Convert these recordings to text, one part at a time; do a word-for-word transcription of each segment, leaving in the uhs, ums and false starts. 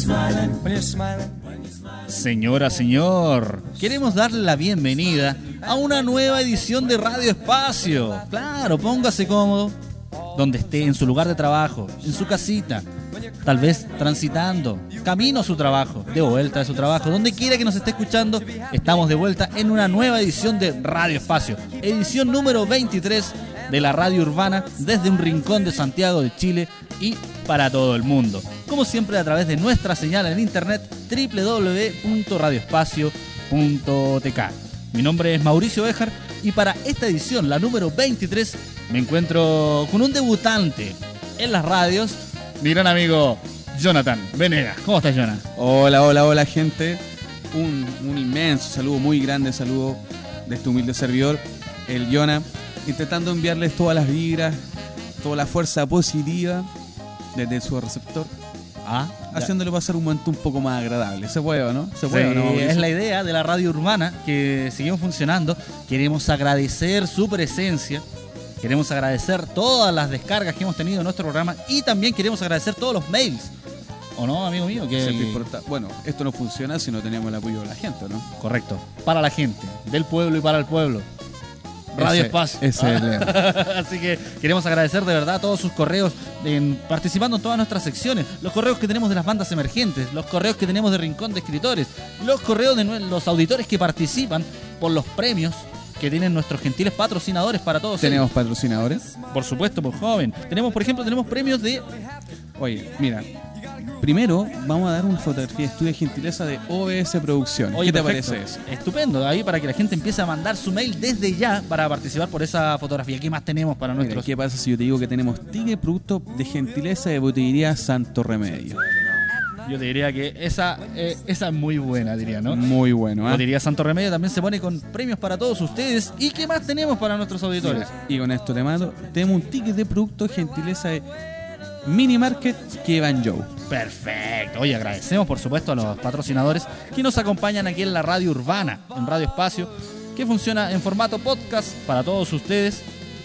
Señora, señor, queremos darle la bienvenida a una nueva edición de Radio Espacio. Claro, póngase cómodo, donde esté, en su lugar de trabajo, en su casita, tal vez transitando, camino a su trabajo, de vuelta de su trabajo, donde quiera que nos esté escuchando, estamos de vuelta en una nueva edición de Radio Espacio, edición número veintitrés de la radio urbana, desde un rincón de Santiago de Chile y para todo el mundo. Como siempre, a través de nuestra señal en internet doble u doble u doble u punto radio espacio punto t k. Mi nombre es Mauricio Béjar y para esta edición, la número veintitrés, me encuentro con un debutante en las radios, mi gran amigo Jonathan Venegas. ¿Cómo estás, Jonathan? Hola, hola, hola, gente. Un, un inmenso saludo, muy grande saludo de este humilde servidor, el Jonah, intentando enviarles todas las vibras, toda la fuerza positiva desde su receptor, Ah, haciéndole pasar un momento un poco más agradable. ¿Se puede o no? ¿Se puede sí, o no? es la idea de la radio urbana, que seguimos funcionando. Queremos agradecer su presencia, queremos agradecer todas las descargas que hemos tenido en nuestro programa y también queremos agradecer todos los mails. ¿O no, amigo mío? Que... Importa... Bueno, esto no funciona si no tenemos el apoyo de la gente, ¿no? Correcto. Para la gente, del pueblo y para el pueblo. Radio ese, Espacio. Ese es el lema. Así que queremos agradecer de verdad todos sus correos, en, participando en todas nuestras secciones. Los correos que tenemos de las bandas emergentes, los correos que tenemos de Rincón de Escritores, los correos de los auditores que participan por los premios que tienen nuestros gentiles patrocinadores para todos. ¿Tenemos ellos. patrocinadores? Por supuesto, por joven. Tenemos, por ejemplo, tenemos premios de... Oye, mira, primero vamos a dar una fotografía de estudio de gentileza de O B S Producciones. Oye, ¿Qué te perfecto. parece eso? Estupendo, ahí para que la gente empiece a mandar su mail desde ya para participar por esa fotografía. ¿Qué más tenemos para Mira, nuestros...? ¿qué pasa si yo te digo que tenemos ticket producto de gentileza de botillería Santo Remedio? Yo te diría que esa, eh, esa es muy buena, diría, ¿no? Muy bueno, ¿eh? Yo diría Santo Remedio también se pone con premios para todos ustedes. ¿Y qué más tenemos para nuestros auditores? Y con esto te mando, tenemos un ticket de producto de gentileza de Mini Market que Van Joe. Perfecto. Oye, agradecemos por supuesto a los patrocinadores que nos acompañan aquí en la radio urbana, en Radio Espacio, que funciona en formato podcast para todos ustedes.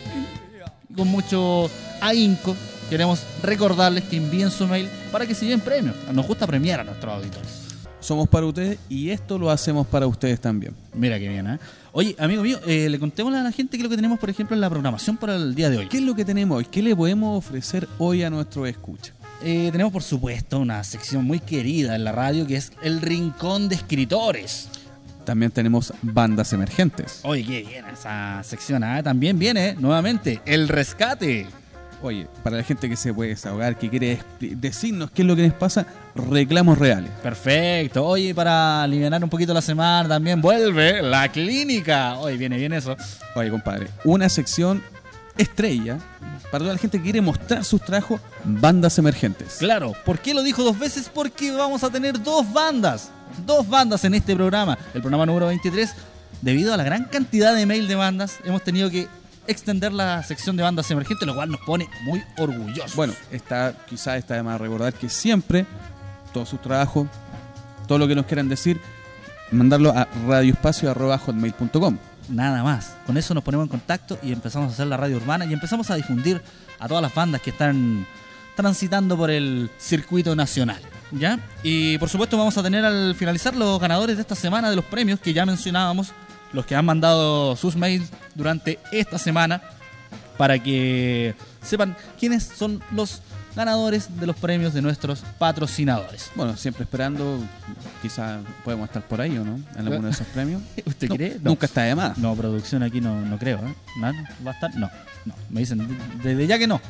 Con mucho ahínco queremos recordarles que envíen su mail para que se lleven premios. Nos gusta premiar a nuestros auditores. Somos para ustedes y esto lo hacemos para ustedes también. Mira qué bien, ¿eh? Oye, amigo mío, eh, le contemos a la gente qué es lo que tenemos, por ejemplo, en la programación para el día de hoy. ¿Qué es lo que tenemos hoy? ¿Qué le podemos ofrecer hoy a nuestro escucha? Eh, tenemos, por supuesto, una sección muy querida en la radio que es el Rincón de Escritores. También tenemos bandas emergentes. Oye, qué bien esa sección, ¿eh? También viene, nuevamente, el Rescate. Oye, para la gente que se puede desahogar, que quiere decirnos qué es lo que les pasa, reclamos reales. Perfecto. Oye, para aliviar un poquito la semana también vuelve la clínica. Oye, viene bien eso. Oye, compadre, una sección estrella para toda la gente que quiere mostrar sus trabajos, bandas emergentes. Claro, ¿por qué lo dijo dos veces? Porque vamos a tener dos bandas. Dos bandas en este programa. El programa número veintitrés, debido a la gran cantidad de mail de bandas, hemos tenido que extender la sección de bandas emergentes, lo cual nos pone muy orgullosos. Bueno, está, quizás está de más recordar que siempre todos sus trabajos, todo lo que nos quieran decir, mandarlo a radioespacio arroba hotmail punto com. Nada más. Con eso nos ponemos en contacto y empezamos a hacer la radio urbana y empezamos a difundir a todas las bandas que están transitando por el circuito nacional, ¿ya? Y por supuesto vamos a tener al finalizar los ganadores de esta semana de los premios que ya mencionábamos, los que han mandado sus mails durante esta semana, para que sepan quiénes son los ganadores de los premios de nuestros patrocinadores. Bueno, siempre esperando, quizás podemos estar por ahí o no, en alguno de esos premios. ¿Usted no, cree? No. Nunca está de más. No, producción aquí no, no creo, ¿eh? ¿No? ¿Va a estar? No, no. Me dicen desde ya que no.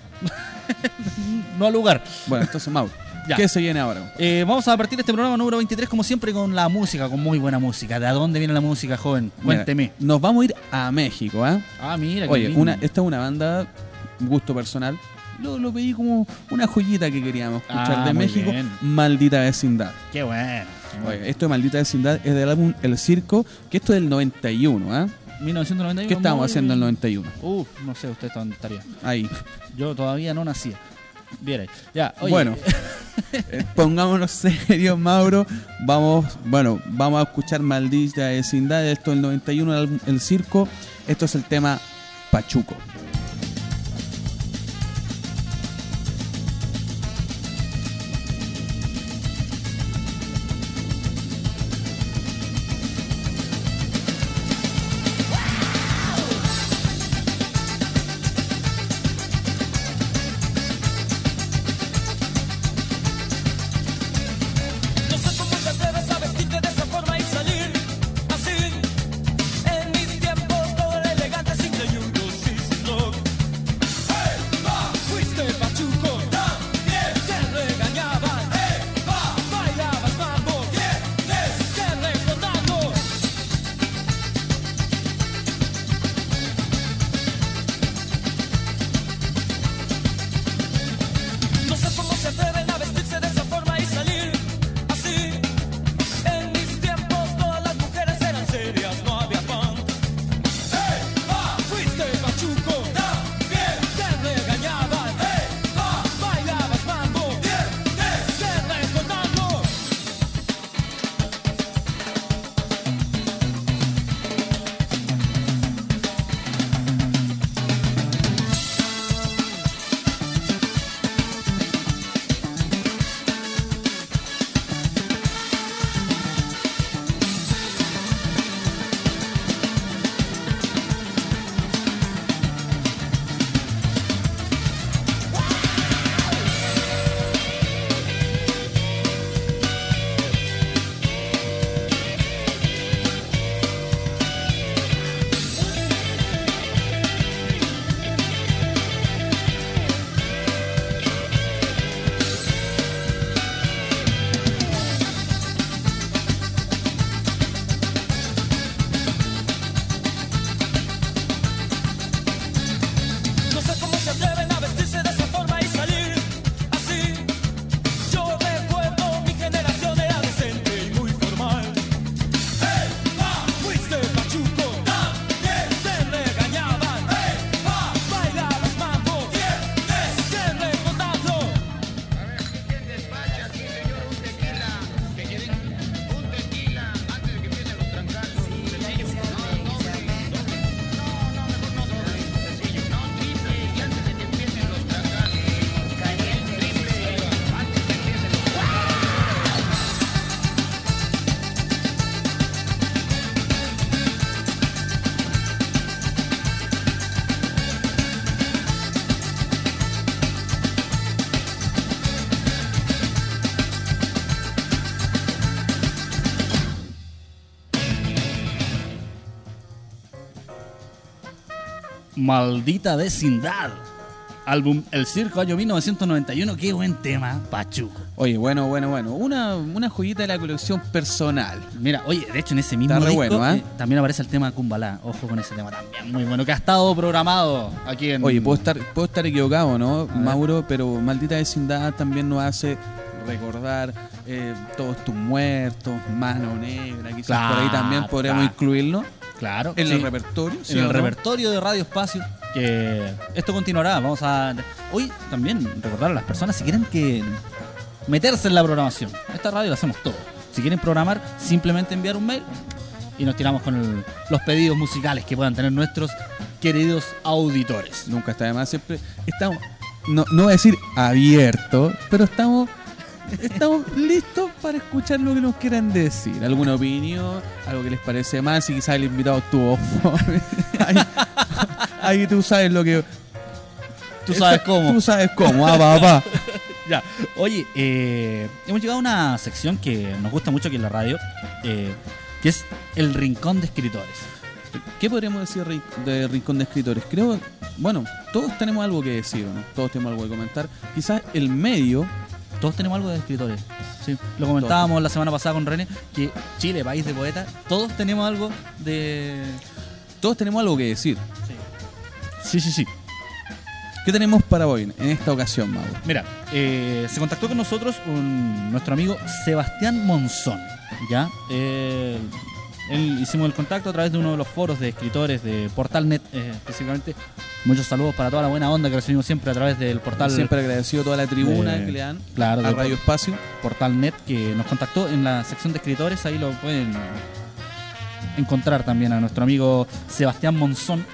No al lugar. Bueno, entonces, Mauro, ya. ¿Qué se viene ahora? Eh, vamos a partir este programa número veintitrés, como siempre, con la música, con muy buena música. ¿De dónde viene la música, joven? Cuénteme. Mira, nos vamos a ir a México, ¿eh? Ah, mira. Oye, lindo. una, esta es una banda, gusto personal. Lo, lo pedí como una joyita que queríamos escuchar Ah, de muy México, bien. Maldita Vecindad. Qué bueno. Oye, esto de Maldita Vecindad es del álbum El Circo, que esto es del noventa y uno, ¿eh? mil novecientos noventa y uno. ¿Qué estábamos muy... haciendo en el noventa y uno? Uf, no sé usted dónde estaría. Ahí. Yo todavía no nacía. Viera. Ya, oye. Bueno, eh, pongámonos serios, Mauro. Vamos, bueno, vamos a escuchar Maldita Vecindad. Esto es el noventa y uno, el, álbum El Circo. Esto es el tema Pachuco. Maldita Vecindad. Álbum El Circo, año mil novecientos noventa y uno. Qué buen tema, Pachuco. Oye, bueno, bueno, bueno. Una, una joyita de la colección personal. Mira, oye, de hecho en ese mismo Está re disco bueno, ¿eh? eh, también aparece el tema Kumbalá. Ojo con ese tema también, muy bueno, que ha estado programado aquí en... Oye, puedo estar, puedo estar equivocado, ¿no, ver. Mauro? Pero Maldita Vecindad también nos hace recordar eh, Todos tus muertos, Mano Negra, quizás Claro, por ahí también podríamos claro. incluirlo Claro. en sí. el repertorio. ¿sí En el o no? repertorio de Radio Espacio, que esto continuará. Vamos a hoy también recordar a las personas si quieren que meterse en la programación. Esta radio la hacemos todo. Si quieren programar, simplemente enviar un mail y nos tiramos con el- los pedidos musicales que puedan tener nuestros queridos auditores. Nunca está de más, siempre estamos, no, no voy a decir abiertos, pero estamos estamos listos para escuchar lo que nos quieran decir. Alguna opinión, algo que les parece mal, si quizás el invitado estuvo fome. ahí, ahí tú sabes lo que... Tú sabes cómo. Tú sabes cómo, ah, papá. Ya. Oye, eh, hemos llegado a una sección que nos gusta mucho aquí en la radio, eh, que es el Rincón de Escritores. ¿Qué podríamos decir ri- de Rincón de Escritores? Creo, bueno, todos tenemos algo que decir, ¿no? Todos tenemos algo que comentar. Quizás el medio... Todos tenemos algo de escritores. Sí. Lo comentábamos la semana pasada con René, que Chile, país de poetas, todos tenemos algo de... Todos tenemos algo que decir. Sí, sí, sí. ¿Qué tenemos para hoy en esta ocasión, Mauro? Mira, eh, se contactó con nosotros un- nuestro amigo Sebastián Monzón, ¿ya? Eh, él hicimos el contacto a través de uno de los foros de escritores de Portalnet, eh, específicamente. Muchos saludos para toda la buena onda que recibimos siempre a través del portal Siempre agradecido a toda la tribuna de- que le dan claro, a de Radio Espacio. Portalnet, que nos contactó en la sección de escritores. Ahí lo pueden encontrar también a nuestro amigo Sebastián Monzón.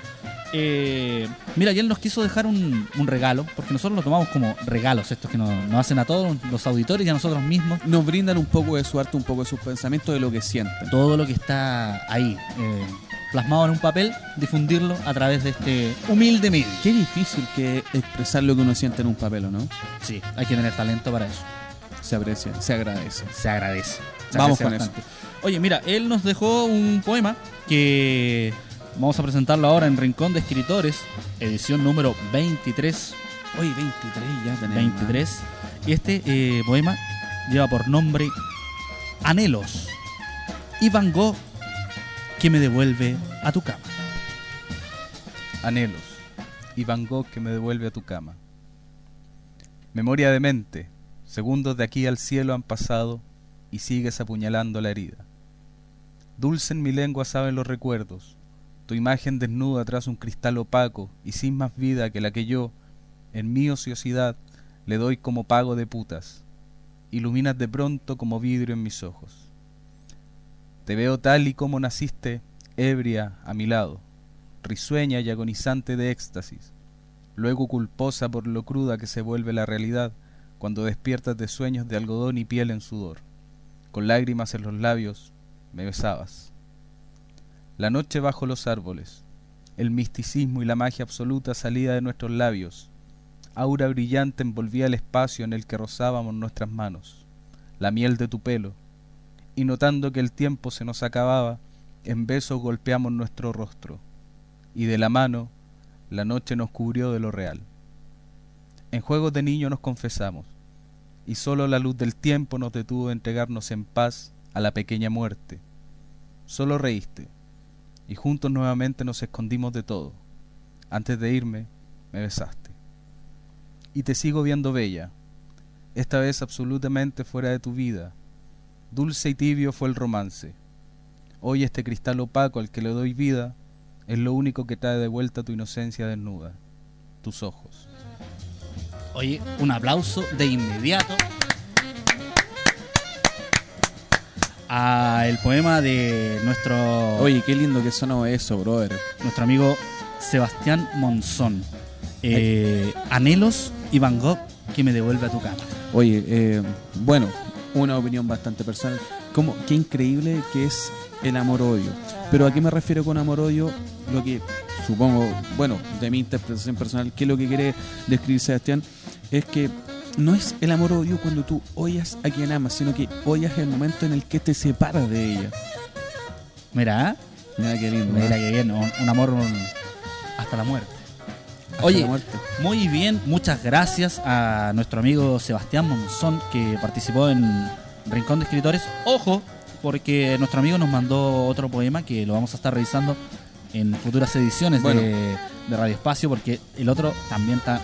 Eh, mira, y él nos quiso dejar un, un regalo, porque nosotros lo tomamos como regalos estos que nos, nos hacen a todos los auditores y a nosotros mismos. Nos brindan un poco de su arte, un poco de sus pensamientos, de lo que sienten. Todo lo que está ahí, eh, plasmado en un papel, difundirlo a través de este humilde medio. Qué difícil que expresar lo que uno siente en un papel, ¿o no? Sí, hay que tener talento para eso. Se aprecia, se agradece. Se agradece. Se Vamos agradece con bastante. Oye, mira, él nos dejó un poema que vamos a presentarlo ahora en Rincón de Escritores, edición número veintitrés. Oye, veintitrés ya tenemos. veintitrés. Y este eh, poema lleva por nombre Anhelos y Van Gogh que me devuelve a tu cama. Anhelos y Van Gogh que me devuelve a tu cama. Memoria de mente, segundos de aquí al cielo han pasado y sigues apuñalando la herida. Dulce en mi lengua saben los recuerdos, tu imagen desnuda tras un cristal opaco y sin más vida que la que yo, en mi ociosidad, le doy como pago de putas. Iluminas de pronto como vidrio en mis ojos. Te veo tal y como naciste, ebria a mi lado, risueña y agonizante de éxtasis, luego culposa por lo cruda que se vuelve la realidad cuando despiertas de sueños de algodón y piel en sudor. Con lágrimas en los labios, me besabas. La noche bajo los árboles, el misticismo y la magia absoluta salida de nuestros labios, aura brillante envolvía el espacio en el que rozábamos nuestras manos, la miel de tu pelo, y notando que el tiempo se nos acababa, en besos golpeamos nuestro rostro, y de la mano la noche nos cubrió de lo real. En juegos de niño nos confesamos, y sólo la luz del tiempo nos detuvo de entregarnos en paz a la pequeña muerte. Solo reíste, y juntos nuevamente nos escondimos de todo. Antes de irme, me besaste. Y te sigo viendo bella, esta vez absolutamente fuera de tu vida. Dulce y tibio fue el romance. Hoy este cristal opaco al que le doy vida es lo único que trae de vuelta tu inocencia desnuda, tus ojos. Oye, un aplauso de inmediato a el poema de nuestro, Oye, qué lindo que sonó eso, brother. nuestro amigo Sebastián Monzón. Eh, Anhelos y Van Gogh que me devuelve a tu cama. Oye, eh, bueno, una opinión bastante personal. Como, qué increíble que es el amor-odio. Pero ¿a qué me refiero con amor-odio? Lo que supongo, bueno, de mi interpretación personal, que lo que quiere describir Sebastián es que no es el amor-odio cuando tú odias a quien amas, sino que odias el momento en el que te separas de ella. Mira, Mira qué lindo. mira ¿eh? que bien, un, un amor hasta la muerte. Hasta Oye, la muerte. muy bien, muchas gracias a nuestro amigo Sebastián Monzón que participó en Rincón de Escritores. Ojo, porque nuestro amigo nos mandó otro poema que lo vamos a estar revisando en futuras ediciones Bueno. de, de Radio Espacio, porque el otro también está...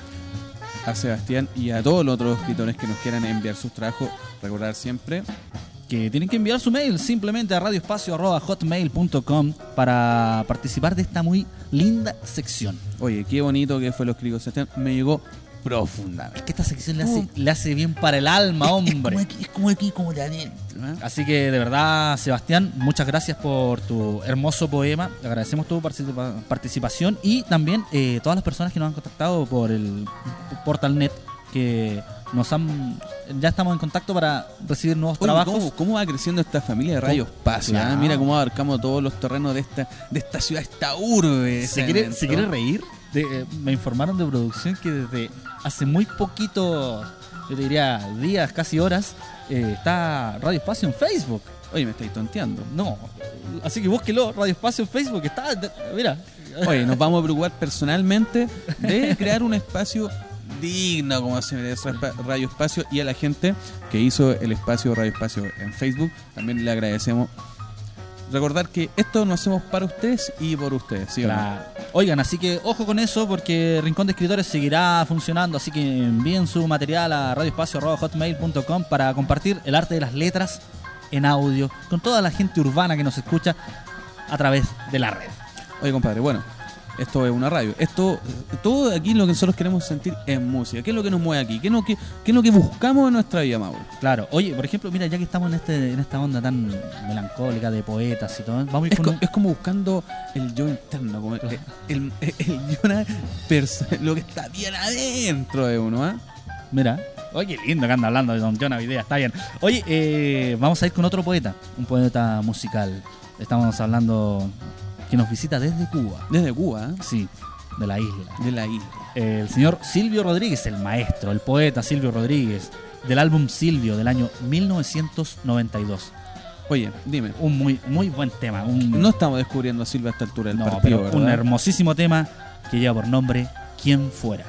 A Sebastián y a todos los otros escritores que nos quieran enviar sus trabajos, recordar siempre que tienen que enviar su mail simplemente a radioespacio arroba hotmail punto com para participar de esta muy linda sección. Oye, qué bonito que fue los críticos, Sebastián. Me llegó profundamente. Es que esta sección le hace, le hace bien para el alma, hombre. Es como aquí, como de adentro. ¿eh? Así que de verdad, Sebastián, muchas gracias por tu hermoso poema. Agradecemos tu participa- participación y también eh, todas las personas que nos han contactado por el Portalnet, que nos han ya estamos en contacto para recibir nuevos Oye, trabajos. ¿cómo, cómo va creciendo esta familia de Radio Espacio? Claro. ¿eh? Mira cómo abarcamos todos los terrenos de esta, de esta ciudad, esta urbe. ¿Se quiere, ¿Se quiere reír? De, eh, me informaron de producción que desde hace muy poquito, yo te diría días, casi horas, eh, está Radio Espacio en Facebook. Oye, me estáis tonteando. No, así que búsquelo, Radio Espacio en Facebook, está, de- mira. Oye, nos vamos a preocupar personalmente de crear un espacio digno como se merece Radio Espacio, y a la gente que hizo el espacio Radio Espacio en Facebook también le agradecemos. Recordar que esto lo hacemos para ustedes y por ustedes, ¿sí o no? Claro. Oigan, así que ojo con eso porque Rincón de Escritores seguirá funcionando, así que envíen su material a radioespacio arroba hotmail punto com para compartir el arte de las letras en audio con toda la gente urbana que nos escucha a través de la red. Oye, compadre, bueno, esto es una radio. Esto, todo aquí lo que nosotros queremos sentir es música. ¿Qué es lo que nos mueve aquí? ¿Qué es lo que, qué es lo que buscamos en nuestra vida, Mauro? Claro, oye, por ejemplo, mira, ya que estamos en este en esta onda tan melancólica de poetas y todo, vamos a ir Es, con co- un... es como buscando el yo interno, como el, el, el, el yo na- perso- lo que está bien adentro de uno, ¿ah? Mira, oye, qué lindo que anda hablando de Don John Avidea, está bien. Oye, eh, vamos a ir con otro poeta, un poeta musical. Estamos hablando que nos visita desde Cuba. Desde Cuba, ¿eh? Sí, de la isla. De la isla. El señor Silvio Rodríguez, el maestro, el poeta Silvio Rodríguez, del álbum Silvio del año mil novecientos noventa y dos. Oye, dime, Un muy muy buen tema. Un, no estamos descubriendo a Silva a esta altura del no, partido, pero ¿verdad? un hermosísimo tema que lleva por nombre ¿Quién fuera?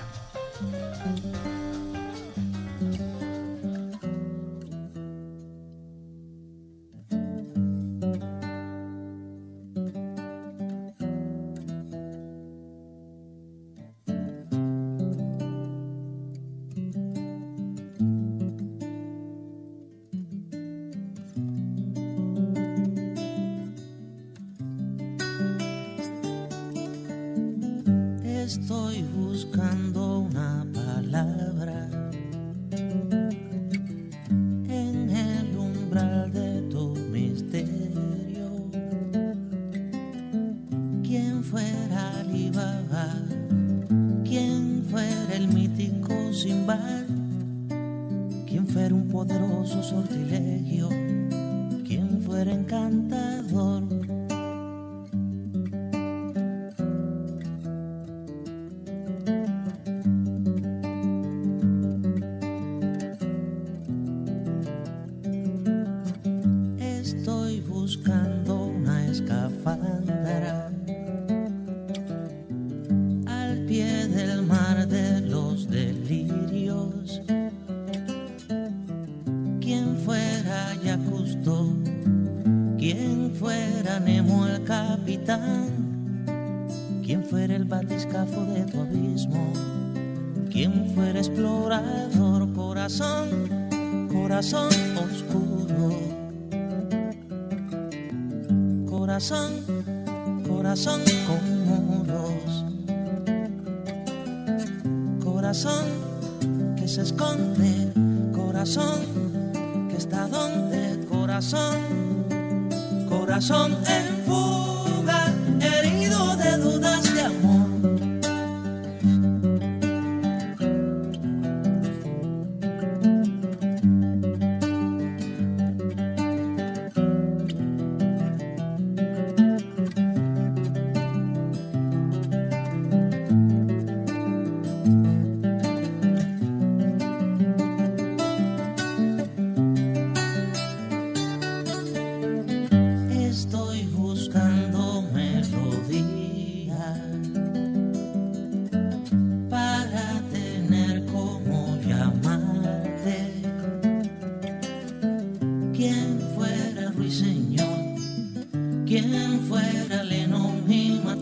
Estoy buscando una palabra en el umbral de tu misterio. ¿Quién fuera Alibaba? ¿Quién fuera el mítico Simbad? ¿Quién fuera un poderoso sortilegio? ¿Quién fuera encantador? Estoy buscando una escafandra al pie del mar de los delirios. ¿Quién fuera Yacusto? ¿Quién fuera Nemo el capitán? ¿Quién fuera el batiscafo de tu abismo? ¿Quién fuera explorador? Corazón, corazón oscuro. Corazón, corazón con muros. Corazón que se esconde. Corazón que está donde. Corazón, corazón en fuga, herido de dudas de amor. Estoy buscando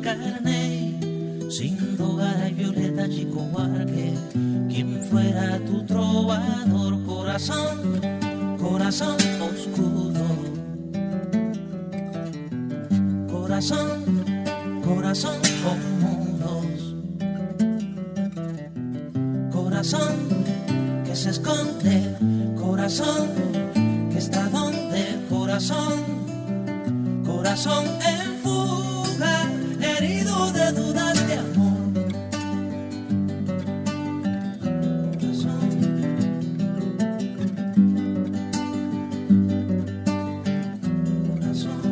Carney, Sindogara y Violeta Chico Huarque, quien fuera tu trovador, corazón, corazón oscuro, corazón, corazón con muros, corazón que se esconde, corazón que está donde, corazón, corazón en fuga, herido de dudas de amor. Corazón, corazón.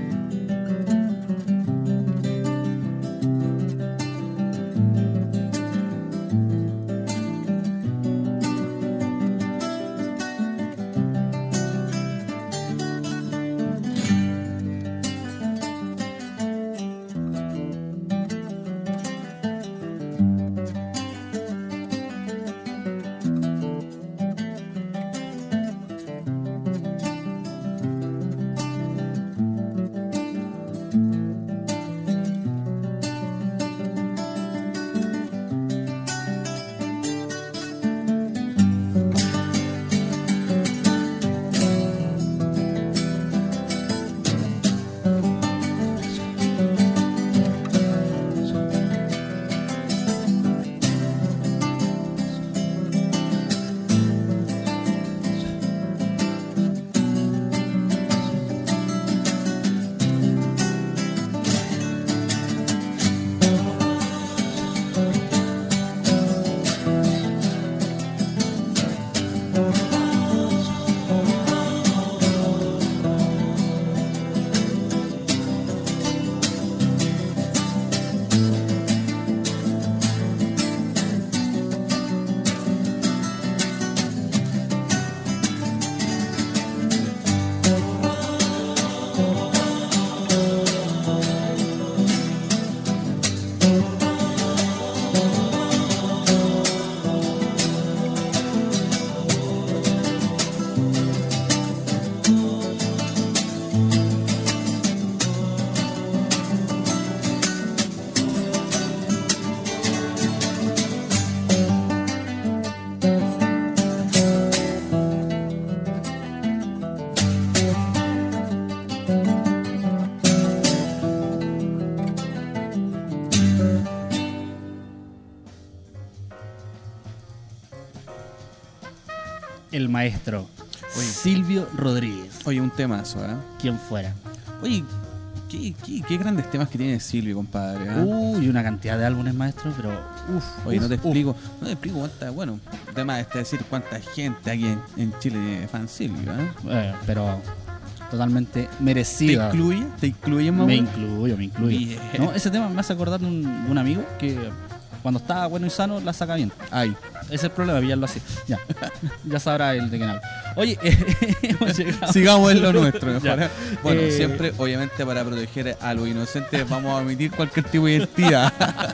El maestro Oye. Silvio Rodríguez, Oye, un temazo, ¿eh? quien fuera. Oye, qué, qué, qué grandes temas que tiene Silvio, compadre. ¿eh? Uy, una cantidad de álbumes, maestro, pero uff. Oye, no te explico, no te explico cuánta, bueno, además está decir cuánta gente aquí en, en Chile tiene fan Silvio, ¿eh? Eh, pero totalmente ¿Te merecida. incluye? ¿Te incluye, Me Mauro? incluyo, me incluyo. Bien. No, ese tema me hace acordar de un, de un amigo que cuando está bueno y sano la saca bien. Ay, Ese es el problema, pillarlo así. Ya, ya sabrá el de quién habla. Oye, eh, hemos llegado. sigamos en lo nuestro, mejor. Ya. ¿eh? Bueno, Eh, siempre, obviamente, para proteger a los inocentes, vamos a omitir cualquier tipo de identidad.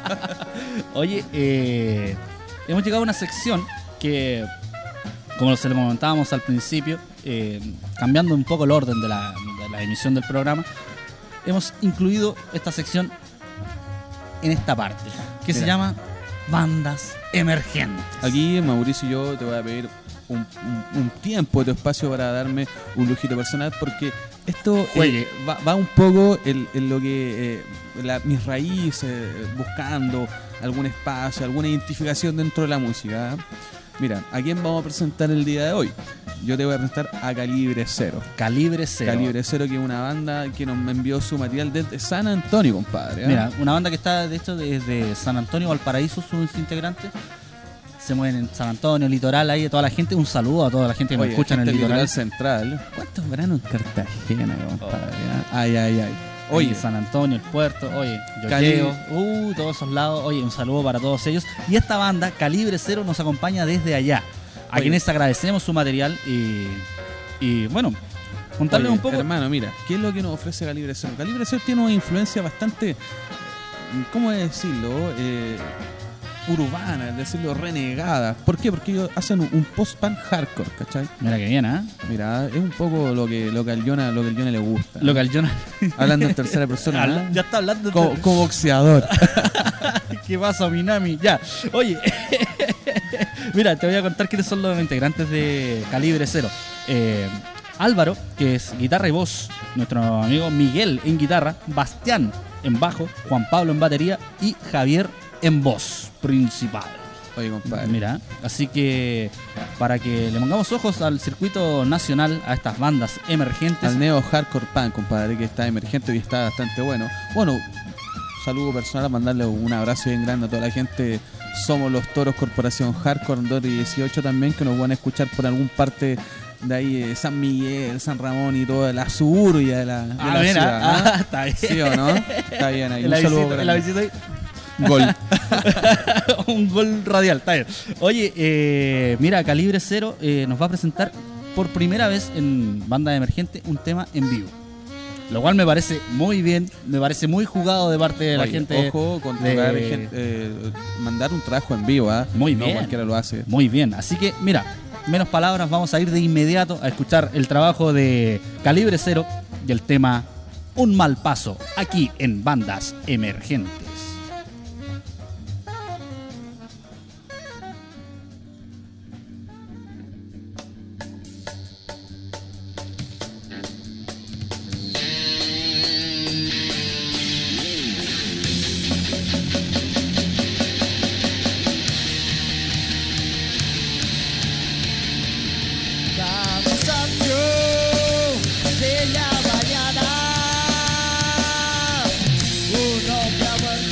Oye, eh, hemos llegado a una sección que, como se lo comentábamos al principio, eh, cambiando un poco el orden de la, de la emisión del programa, hemos incluido esta sección en esta parte, que se Mira. llama Bandas Emergentes. Aquí, Mauricio y yo te voy a pedir un, un- un tiempo, tu espacio para darme un lujito personal, porque esto eh, Juegue. va, va un poco en, en lo que eh, la- mis raíces, eh, buscando algún espacio, alguna identificación dentro de la música. ¿eh? Mira, ¿a quién vamos a presentar el día de hoy? Yo te voy a presentar a Calibre Cero. Calibre Cero. Calibre Cero, que es una banda que nos envió su material desde San Antonio, compadre. ¿eh? Mira, una banda que está, de hecho, desde San Antonio, Valparaíso, sus integrantes. Se mueven en San Antonio, litoral, ahí, toda la gente. Un saludo a toda la gente que nos Oye, escucha en el gente del litoral. central. ¿Cuántos veranos en Cartagena, compadre? ¿eh? Ay, ay, ay. Oye, Oye, San Antonio, el puerto, oye, Cali- Yoyeo, uh, todos esos lados, oye, un saludo para todos ellos. Y esta banda, Calibre Cero, nos acompaña desde allá, a Oye. quienes agradecemos su material y, y bueno, contarles Oye, un poco. hermano, mira, ¿qué es lo que nos ofrece Calibre Cero? Calibre Cero tiene una influencia bastante, ¿cómo decirlo? Eh, urbanas, decirlo renegadas. ¿Por qué? Porque ellos hacen un, un post-punk hardcore, ¿cachai? Mira que bien, ¿eh? Mira, es un poco lo que, lo que al Jonah, lo que al Jonah le gusta. Lo que al Jonah... Hablando en tercera persona, Habla- ¿no? Ya está hablando... Como, como boxeador. ¿Qué pasa, Minami? Ya. Oye, mira, te voy a contar quiénes son los integrantes de Calibre Cero. Eh, Álvaro, que es guitarra y voz. Nuestro amigo Miguel en guitarra. Bastián en bajo. Juan Pablo en batería. Y Javier en voz principal. Oye, compadre. Mira, así que para que le pongamos ojos al circuito nacional, a estas bandas emergentes. Al neo hardcore punk, compadre, que está emergente y está bastante bueno. Bueno, saludo personal, mandarle un abrazo bien grande a toda la gente. Somos los Toros Corporación Hardcore dos y dieciocho también, que nos van a escuchar por algún parte de ahí, de San Miguel, San Ramón y toda la suburbia de la, de Ah, la mira, ciudad. ah, ¿Ah? está bien. ¿Sí o no? Está bien ahí. En la Un saludo visita, en la grande. visita ahí. Gol. Un gol radial, está bien. Oye, eh, mira, Calibre Cero eh, nos va a presentar por primera vez en Banda Emergente un tema en vivo. Lo cual me parece muy bien, me parece muy jugado de parte de la Oye, gente. Ojo con de- tocar gente, eh, mandar un trabajo en vivo, ¿ah? Muy no bien. cualquiera lo hace. Muy bien, así que mira, menos palabras, vamos a ir de inmediato a escuchar el trabajo de Calibre Cero y el tema Un Mal Paso, aquí en Bandas Emergentes. Cansancio de la mañana, un hombre ha muerto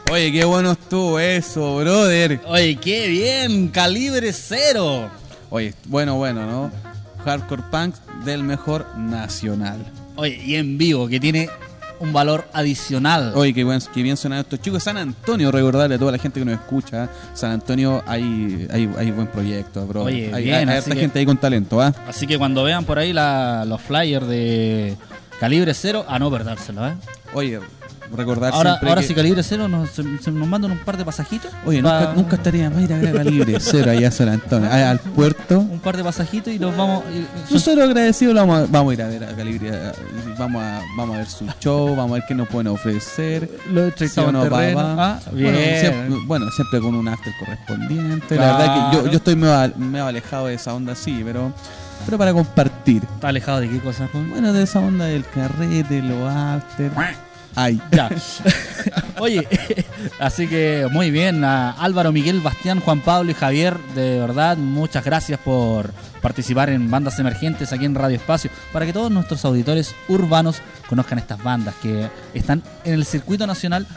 Oye, qué bueno estuvo eso, brother. Oye, qué bien, Calibre Cero. Oye, bueno, bueno, ¿no? Hardcore punk del mejor nacional. Oye, y en vivo, que tiene un valor adicional. Oye, qué, buen, qué bien sonaron estos chicos. San Antonio, recordarle a toda la gente que nos escucha. San Antonio, hay, hay, hay buen proyecto, bro. Oye, hay, bien, hay así harta que- gente ahí con talento, ¿ah? Así que cuando vean por ahí la- los flyers de Calibre Cero, a no perdérselo, ¿eh? Oye, recordar Ahora, siempre ahora que... si Calibre Cero nos, se, se nos mandan un par de pasajitos. Oye, pa- nunca, nunca estaría más ir a ver a Calibre Cero allá a San Antonio, allá al puerto. Un par de pasajitos y nos vamos... y- y- Nosotros agradecidos lo vamos a, vamos a ir a ver a Calibre, a- vamos a, vamos a ver su show, vamos a ver qué nos pueden ofrecer. Lo Sí entrevistamos o no, en terreno. va, va. Ah, bien. Bueno siempre, bueno, siempre con un after correspondiente. La Claro. verdad que yo, yo estoy medio, al- medio alejado de esa onda, sí, pero, pero para compartir. ¿Está alejado de qué cosa, Juan? Bueno, de esa onda del carrete, los after. Ay. Ya. Oye, así que muy bien, a Álvaro, Miguel, Bastián, Juan Pablo y Javier, de verdad, muchas gracias por participar en bandas emergentes aquí en Radio Espacio, para que todos nuestros auditores urbanos conozcan estas bandas que están en el circuito nacional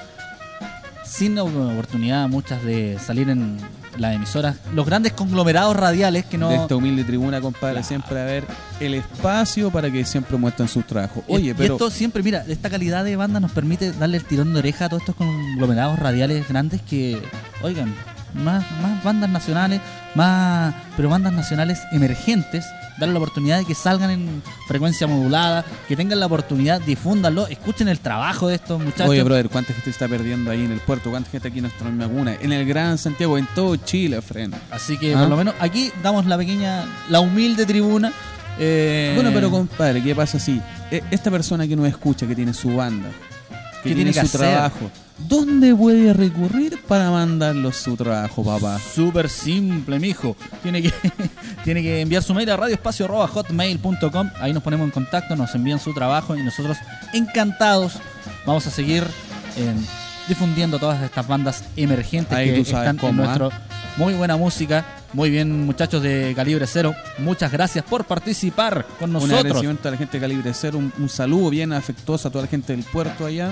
sin oportunidad muchas de salir en las emisoras, los grandes conglomerados radiales que no... De esta humilde tribuna, compadre, Claro. siempre a ver el espacio para que siempre muestren sus trabajos. Y- Oye, y pero esto siempre, mira, esta calidad de banda nos permite darle el tirón de oreja a todos estos conglomerados radiales grandes que, oigan, más, más bandas nacionales, más, pero bandas nacionales emergentes, darle la oportunidad de que salgan en frecuencia modulada, que tengan la oportunidad, difúndanlo, escuchen el trabajo de estos muchachos. Oye, brother, ¿cuánta gente está perdiendo ahí en el puerto? ¿Cuánta gente aquí en nuestra laguna? En el Gran Santiago, en todo Chile, Fren. Así que ¿Ah? por lo menos aquí damos la pequeña, la humilde tribuna. eh, Bueno, pero compadre, ¿qué pasa si eh, esta persona que nos escucha, que tiene su banda, que ¿Qué tiene, tiene que su hacer? trabajo, ¿dónde puede recurrir para mandarlo su trabajo, papá? Súper simple, mijo. Tiene que, tiene que enviar su mail a radioespacio arroba hotmail punto com. Ahí nos ponemos en contacto, nos envían su trabajo y nosotros encantados vamos a seguir eh, difundiendo todas estas bandas emergentes Ahí que tú sabes están cómo, en nuestro... Muy buena música. Muy bien, muchachos de Calibre Cero. Muchas gracias por participar con Un nosotros. agradecimiento a la gente de Calibre Cero, un, un saludo bien afectuoso a toda la gente del puerto allá.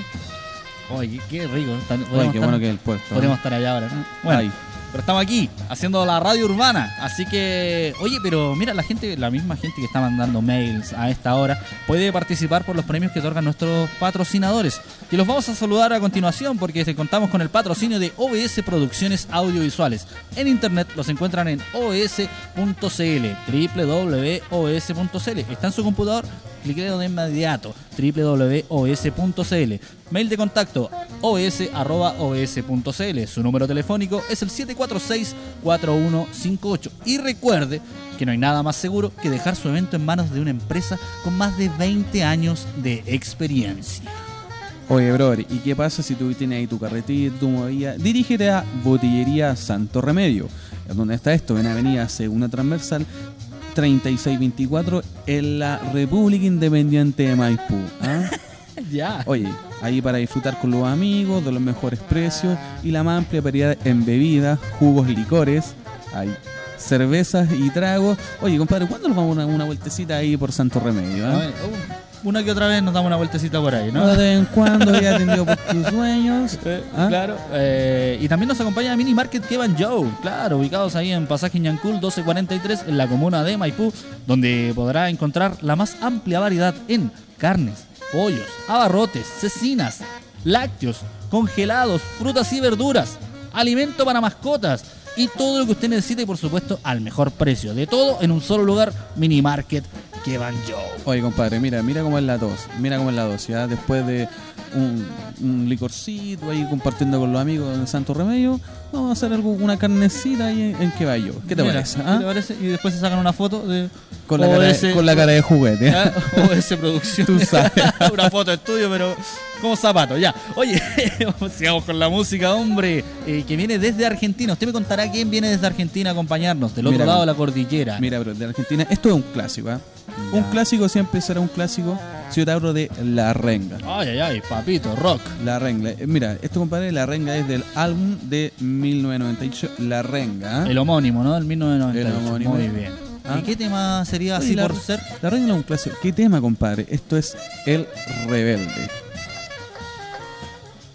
Oye, qué rico. Estar- Oye, podemos qué estar- bueno que es el puerto. ¿eh? Podríamos estar allá ahora, ¿no? Bueno, Ay. pero estamos aquí haciendo la radio urbana. Así que, oye, pero mira, la gente, la misma gente que está mandando mails a esta hora puede participar por los premios que otorgan nuestros patrocinadores. Y los vamos a saludar a continuación porque este, contamos con el patrocinio de O B S Producciones Audiovisuales. En internet los encuentran en o b s punto c l, doble u doble u doble u punto o b s punto c l. Está en su computador, cliqueo de inmediato, doble u doble u doble u punto o b s punto c l. Mail de contacto obs arroba obs punto c l. Su número telefónico es el siete cuatro seis, cuatro uno cinco ocho. Y recuerde que no hay nada más seguro que dejar su evento en manos de una empresa con más de veinte años de experiencia. Oye, brother, ¿y qué pasa si tú tienes ahí tu carretilla, tu movida? Dirígete a Botillería Santo Remedio. ¿Dónde está esto? En Avenida Segunda Transversal treinta y seis veinticuatro en la República Independiente de Maipú. ¿Ah? Ya. Oye, ahí para disfrutar con los amigos, de los mejores precios y la más amplia variedad en bebidas, jugos, licores, hay cervezas y tragos. Oye, compadre, ¿cuándo nos vamos a una, una vueltecita ahí por Santo Remedio? A ¿Ah? ver, uh, una que otra vez nos damos una vueltecita por ahí, ¿no? De vez en cuando ya atendido por tus sueños. Eh, ¿Ah? Claro. Eh, y también nos acompaña Mini Market Kevan Joe, claro, ubicados ahí en Pasaje Ñancul doce cuarenta y tres en la comuna de Maipú, donde podrá encontrar la más amplia variedad en carnes, pollos, abarrotes, cecinas, lácteos, congelados, frutas y verduras, alimento para mascotas y todo lo que usted necesite y por supuesto al mejor precio. De todo en un solo lugar, Mini Market Kevan Joe. Oye, compadre, mira, mira cómo es la dos. Mira cómo es la dos, ¿ya? Después de un, un licorcito ahí compartiendo con los amigos de Santo Remedio, vamos a hacer algo, una carnecita ahí en, en que va yo. ¿Qué te Mira, parece? ¿qué ah? te parece? Y después se sacan una foto de Con, la cara O S de, con la cara de juguete. ¿ah? O S Producción. Tú sabes. Una foto de estudio, pero como zapato, ya. Oye, sigamos con la música, hombre, eh, que viene desde Argentina. Usted me contará quién viene desde Argentina a acompañarnos, del otro Mira, lado de la cordillera. Mira, bro, de Argentina, esto es un clásico, ¿ah? Ya. Un clásico siempre será un clásico si yo te hablo de La Renga. Ay, ay, ay, papito, rock. La Renga. Eh, Mira, esto, compadre, La Renga es del álbum de mil novecientos noventa y ocho, La Renga. ¿ah? El homónimo, ¿no? Del mil novecientos noventa y ocho. El homónimo. Muy bien. ¿Ah? ¿Y qué tema sería Oye, así la, por ser? La Renga es un clásico. ¿Qué tema, compadre? Esto es El Rebelde.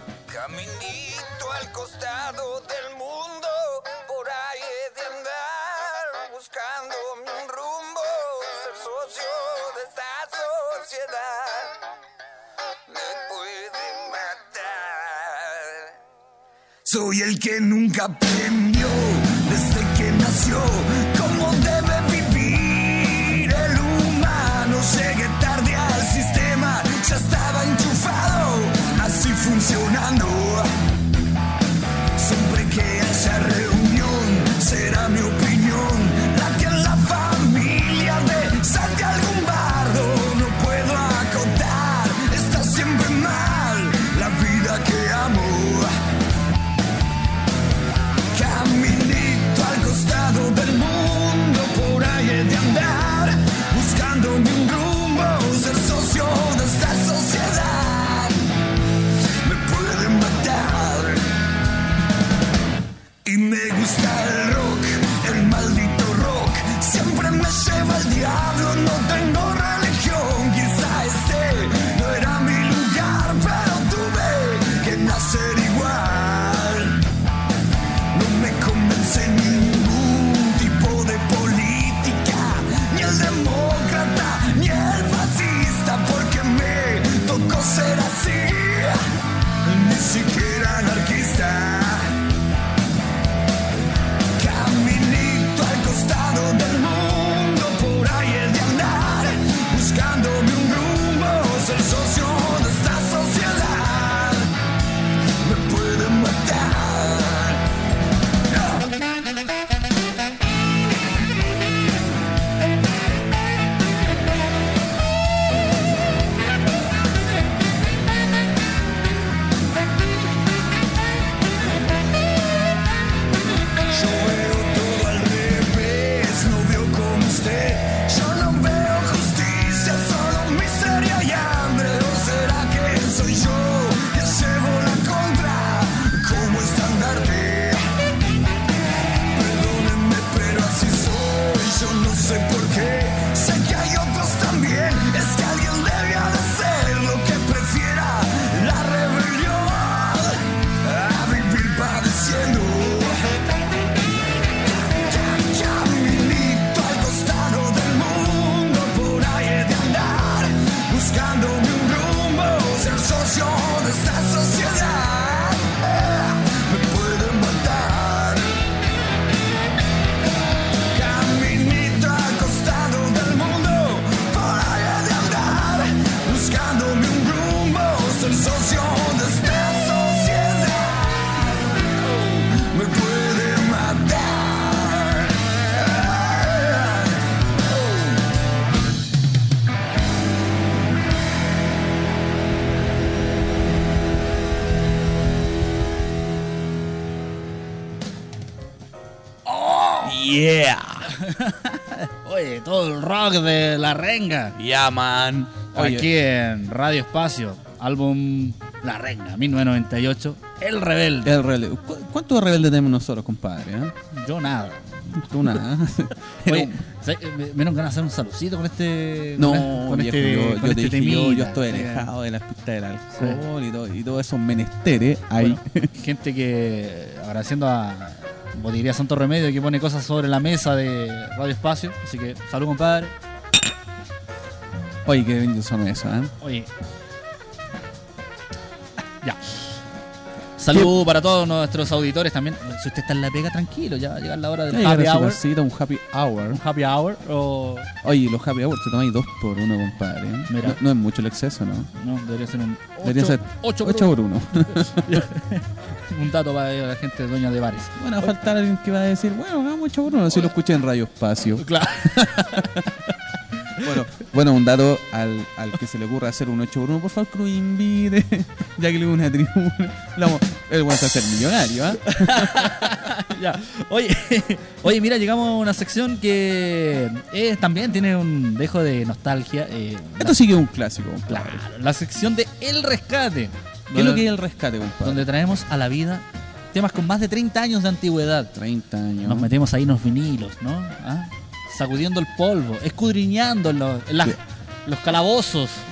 Caminito al costado del mundo, por ahí he de andar, buscando un rumbo, ser socio de esta sociedad, me puede matar. Soy el que nunca aprendió, desde que nació, cómo debe vivir el humano. Llegué tarde al sistema, ya estaba enchufado, así funcionando. Siempre que haya reunión, será mi opinión la que en la familia de salte algún bardo. No puedo acotar, está siempre mal la vida que amo. Caminito al costado del mundo, por ahí he de andar, buscándome un rumbo, ser socio de esta sociedad, me pueden matar. Y me gusta el rock, el maldito rock, siempre me lleva el diablo, no tengo religión. Quizá este no era mi lugar, pero tuve que nacer igual. No me convence ningún tipo de política, ni el demócrata, ni el fascista, porque me tocó ser así, ni siquiera anarquista. Caminito al costado del mundo, por ahí he de andar, buscándome un rumbo, ser socio de esta sociedad, me pueden matar. Yo veo todo al revés, no veo como usted. Yo no veo justicia, solo miseria y hambre. ¿O será que soy yo que llevo la contra como estandarte? Perdónenme, pero así soy, yo no sé por qué. Sé que hay otros también, es que alguien debía de ser lo que prefiera la rebelión a vivir padeciendo. Caminito al costado del mundo, por ahí he de andar, buscándome un rumbo, ser socio de esta sociedad, me pueden matar. Caminito al costado del mundo, por ahí he de andar, buscándome un rumbo, ser socio de esta sociedad, me pueden matar. Yeah. Oye, todo el rock de La Renga. Ya, man. Oye, Aquí en Radio Espacio, álbum La Renga, mil novecientos noventa y ocho. El Rebelde. el rele- ¿Cu- ¿Cuántos rebeldes tenemos nosotros, compadre? eh? Yo nada. Tú nada. Oye, ¿sabes? me me dieron ganas de hacer un saludcito con este. No, con, con viejo, este, yo, con yo te este dije, yo, temita. yo estoy alejado de las pistas del alcohol y, todo, y todos esos menesteres ahí. Bueno, gente que, agradeciendo a Botillería Santo Remedio, que pone cosas sobre la mesa de Radio Espacio. Así que, salud, compadre. Oye, qué benditos son esos, ¿eh? Oye. Ya. Salud para todos nuestros auditores también. Si usted está en la pega, tranquilo, ya va a llegar la hora del Ya happy llegar a su hour. casita, un happy hour. Un happy hour o. Oye, los happy hour te tomáis dos por uno, compadre. ¿eh? Mira. No, no es mucho el exceso, ¿no? No, debería ser un. Debería ser ocho ocho por uno. Un dato para la gente dueña de bares. Bueno, va a faltar alguien que va a decir, bueno, hagamos ocho por uno. Si lo escuché en Radio Espacio. Claro. Bueno, bueno, un dato al, al que se le ocurra hacer un ocho por uno, por favor, que lo invite, ya que le doy una tribuna. Vamos, él va a ser millonario, ¿ah? Ya. Oye, oye, mira, llegamos a una sección que eh, también tiene un dejo de nostalgia. Eh, Esto sí que es un clásico, compadre. Claro, la sección de El Rescate. ¿Qué es lo que es el rescate, compadre? Donde traemos a la vida temas con más de treinta años de antigüedad. treinta años. Nos metemos ahí en los vinilos, ¿no? ¿Ah? Sacudiendo el polvo, escudriñando en los, en las- Sí. los calabozos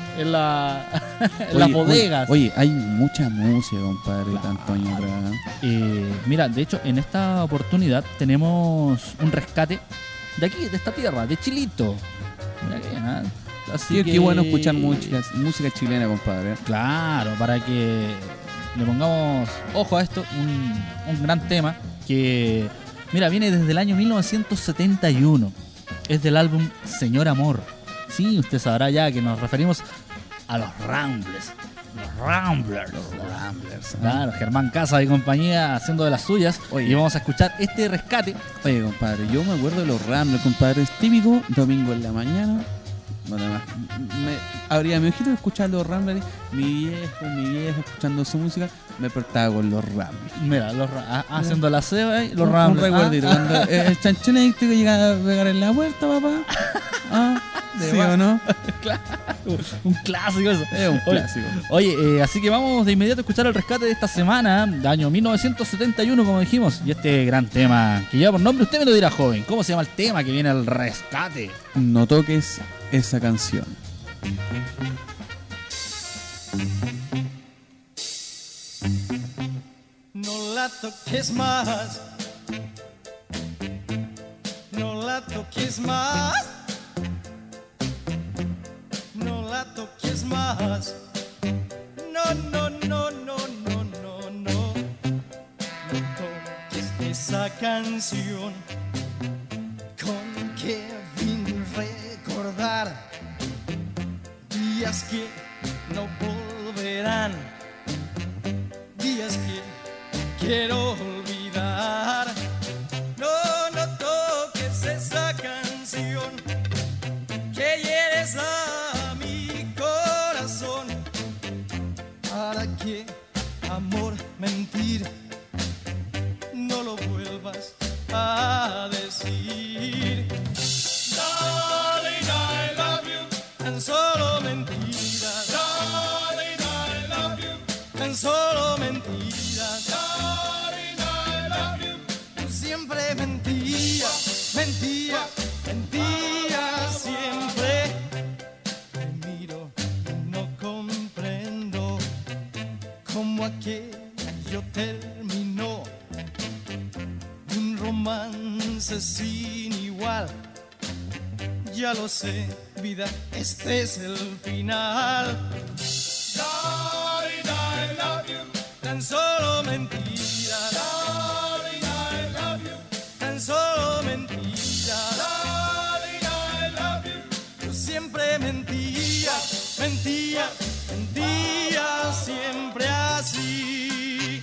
en, la, en Oye, las bodegas. Oye, oye, hay mucha música, compadre, tanto años atrás. Eh, mira, de hecho, en esta oportunidad tenemos un rescate de aquí, de esta tierra, de Chilito. Mira que bien, ¿eh? Así Qué, que... qué bueno escuchar música, música chilena, compadre. Claro, para que le pongamos ojo a esto, un, un gran tema que, mira, viene desde el año mil novecientos setenta y uno. Es del álbum Señor Amor. Sí, usted sabrá ya que nos referimos a los Ramblers. Los Ramblers. Los Ramblers. ¿eh? Claro, Germán Casa y compañía haciendo de las suyas. Oye. Y vamos a escuchar este rescate. Oye, compadre, yo me acuerdo de los Ramblers, compadre. Es típico, domingo en la mañana. Bueno, además, me abría mi ojito de escuchar los Ramblers. Mi viejo, mi vieja, escuchando su música, me despertaba con los Ramblers. Mira, los, ra- ah, haciendo el aseo, eh, los Un- Ramblers. Un recuerdito. Ah, Cuando eh, el chanchón eléctrico llega a pegar en la puerta, papá. Ah, De ¿sí más. o no? un clásico eso. Es un Oye, clásico. Oye, eh, así que vamos de inmediato a escuchar el rescate de esta semana, de año mil novecientos setenta y uno, como dijimos. Y este gran tema que lleva por nombre, usted me lo dirá, joven. ¿Cómo se llama el tema que viene al rescate? No toques esa canción. No la toques más, no la toques más, no la toques más. No, no, no, no, no, no, no. No toques esa canción. Con qué fin recordar días que no volverán, días que quiero olvidar. No, no toques esa canción que hieres a mi corazón. ¿Para qué, amor, mentir? No lo vuelvas a decir. Darling, I love you. Tan solo mentiras. Darling, I love you. Tan solo mentiras. Darling, I love you. Tú siempre mentías, mentías, mentías siempre. Te miro y no comprendo cómo aquello terminó. Un romance sin igual. Ya lo sé, vida, este es el final. Darling, I love you. Tan solo mentiras. Darling, I love you. Tan solo mentiras. Darling, I love you. Tú siempre mentías, mentías, mentías siempre así.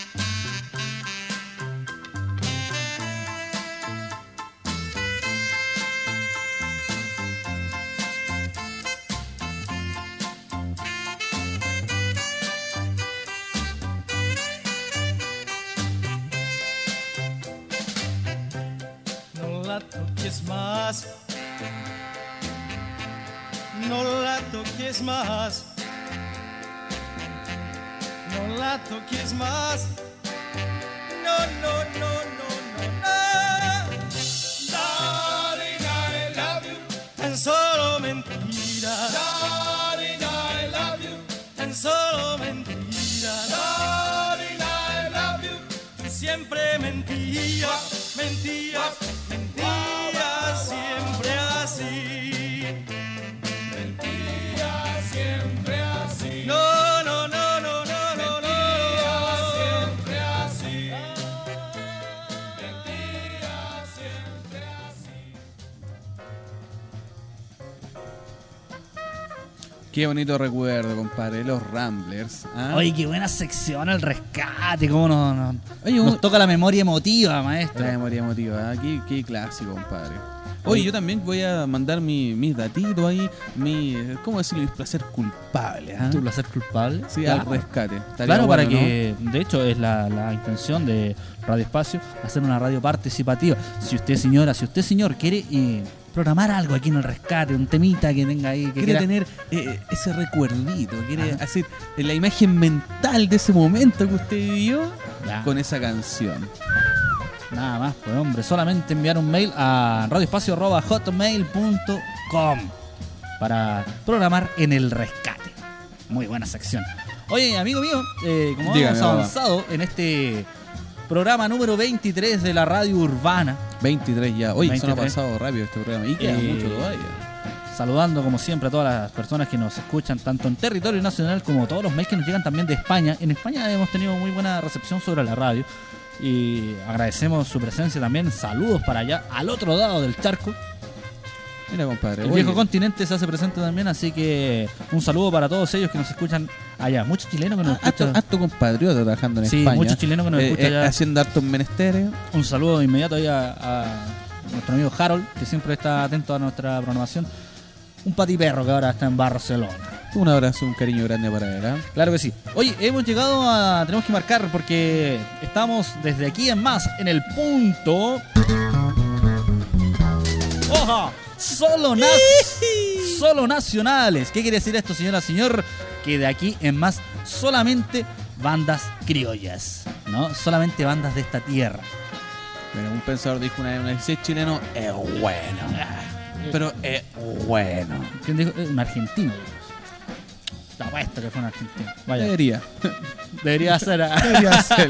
No la toques más, no la toques más, no la toques más, no, no, no, no, no, no. Darling, I love you. Tan solo mentiras. Darling, I love you. Tan solo mentiras. Darling, I love you. Tú siempre mentías, mentías, mentías siempre así. Mentías siempre así. No, no, no, no, no, no, no. Mentías siempre así. Mentías siempre así. Qué bonito recuerdo, compadre. Los Ramblers. ¿ah? Oye, qué buena sección el rescate, cómo nos, nos, Oye, nos un- toca la memoria emotiva, La maestro. memoria emotiva, ¿ah? qué, qué clásico, compadre. Oye, yo también voy a mandar mi- mis datitos ahí, mi, ¿cómo decirlo? Mis placer culpable, ¿ah? ¿Tu placer culpable? Sí, Claro. al rescate. Estaría Claro, bueno, para que, de hecho, es la, la intención de Radio Espacio, hacer una radio participativa. Si usted, señora, si usted, señor, quiere eh, programar algo aquí en el rescate, un temita que tenga ahí, que quiere quiera- tener eh, ese recuerdito, quiere hacer la imagen mental de ese momento que usted vivió Ya. con esa canción. Nada más, pues hombre, solamente enviar un mail a radioespacio arroba hotmail punto com. para programar en el rescate. Muy buena sección. Oye, amigo mío, eh, como Dígame, hemos mamá. avanzado en este programa número veintitrés de la radio urbana, veintitrés ya. Oye, se nos ha veintitrés. pasado rápido este programa. Y queda Eh, mucho todavía. saludando como siempre a todas las personas que nos escuchan tanto en territorio nacional como todos los mails que nos llegan también de España. En España hemos tenido muy buena recepción sobre la radio y agradecemos su presencia también. Saludos para allá, al otro lado del charco. Mira, compadre. El oye, viejo continente se hace presente también, así que un saludo para todos ellos que nos escuchan allá. Muchos chilenos que nos harto, escuchan. harto compatriota trabajando en Sí, España. muchos chilenos que nos Eh, escuchan eh, allá. haciendo hartos menesteres. Un saludo inmediato ahí a, a nuestro amigo Harold, que siempre está atento a nuestra programación. Un patiperro que ahora está en Barcelona. Un abrazo, un cariño grande para él. ¿eh? Claro que sí. Oye, hemos llegado a... Tenemos que marcar porque estamos desde aquí en más en el punto... ¡Oja! Solo, nas... Solo nacionales. ¿Qué quiere decir esto, señora, señor? Que de aquí en más solamente bandas criollas, ¿no? Solamente bandas de esta tierra. Bueno, un pensador dijo una vez, si es chileno, es bueno. Pero es bueno. ¿Quién dijo? Eh, Un argentino. Te apuesto que fue un argentino. Vaya, Debería. debería ser. ah. Debería ser.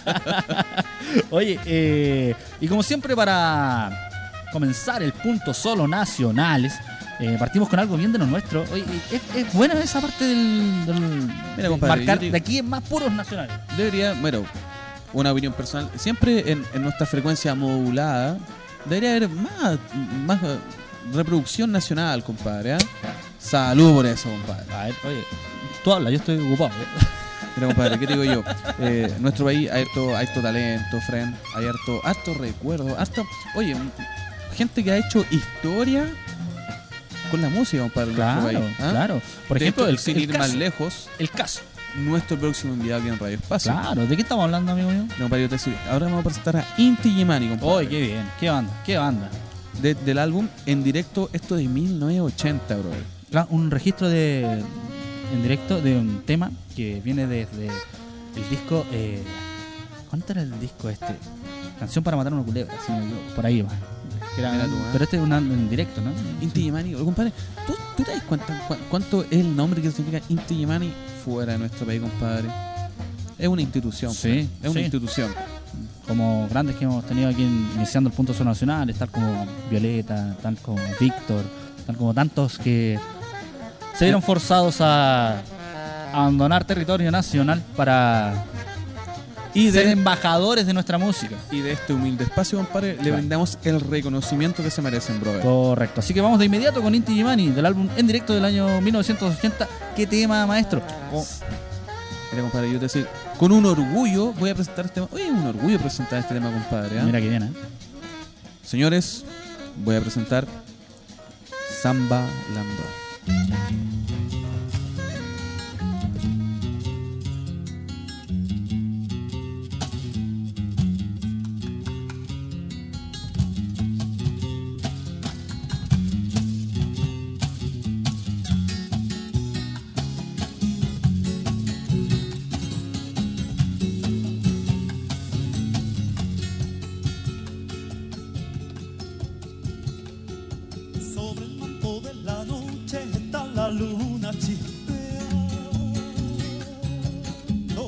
Oye, eh, y como siempre para comenzar el punto solo nacionales, eh, partimos con algo bien de lo nuestro. Oye, es, es buena esa parte del, del Mira, compadre, marcar yo digo- de aquí en más puros nacionales. Debería, bueno, una opinión personal. Siempre en, en nuestra frecuencia modulada debería haber más, más eh, reproducción nacional, compadre. ¿eh? Salud por eso, compadre. A ver, oye, tú hablas, yo estoy ocupado. ¿eh? Mira, compadre, ¿qué te digo yo? Eh, en nuestro país hay harto, hay harto talento, friend. Hay harto, harto recuerdo, harto... Oye, m- gente que ha hecho historia con la música, compadre, en Claro, nuestro país. ¿ah? claro. Por De ejemplo, hecho, el, sin el ir caso, más lejos, el caso. nuestro próximo enviado aquí en Radio Espacio. Claro, ¿de qué estamos hablando, amigo mío? No, compadre, yo te decía, ahora vamos a presentar a Inti Gimani, compadre. Oye, qué bien, qué banda, qué banda. De- del álbum en directo, esto de mil novecientos ochenta, bro. Claro, un registro de en directo de un tema que viene desde el disco. Eh, ¿Cuánto era el disco este? Canción para matar a una culebra, si no me equivoco, por ahí va. Que era- Mira tú, ¿eh? pero este es un álbum en directo, ¿no? Inti Gimani, compadre, ¿tú, tú te das cuenta cu- cuánto es el nombre que significa Inti Gimani fuera de nuestro país, compadre? Es una institución. Sí, es una sí. institución. Como grandes que hemos tenido aquí en- iniciando el punto zona nacional, tal como Violeta, tal como Víctor, tal como tantos que se vieron forzados a abandonar territorio nacional para Y ser de, embajadores de nuestra música. y de este humilde espacio, compadre, le Claro. brindamos el reconocimiento que se merecen, brother. Correcto. Así que vamos de inmediato con Inti Gimani del álbum en directo del año mil novecientos ochenta. ¿Qué tema, maestro? Oh, Mira, compadre, yo te decir, con un orgullo voy a presentar este tema. Oye, es un orgullo presentar este tema, compadre. ¿ah? mira que bien, ¿eh? Señores, voy a presentar Samba Lando. Sobre el manto de la noche está la luna chispeando.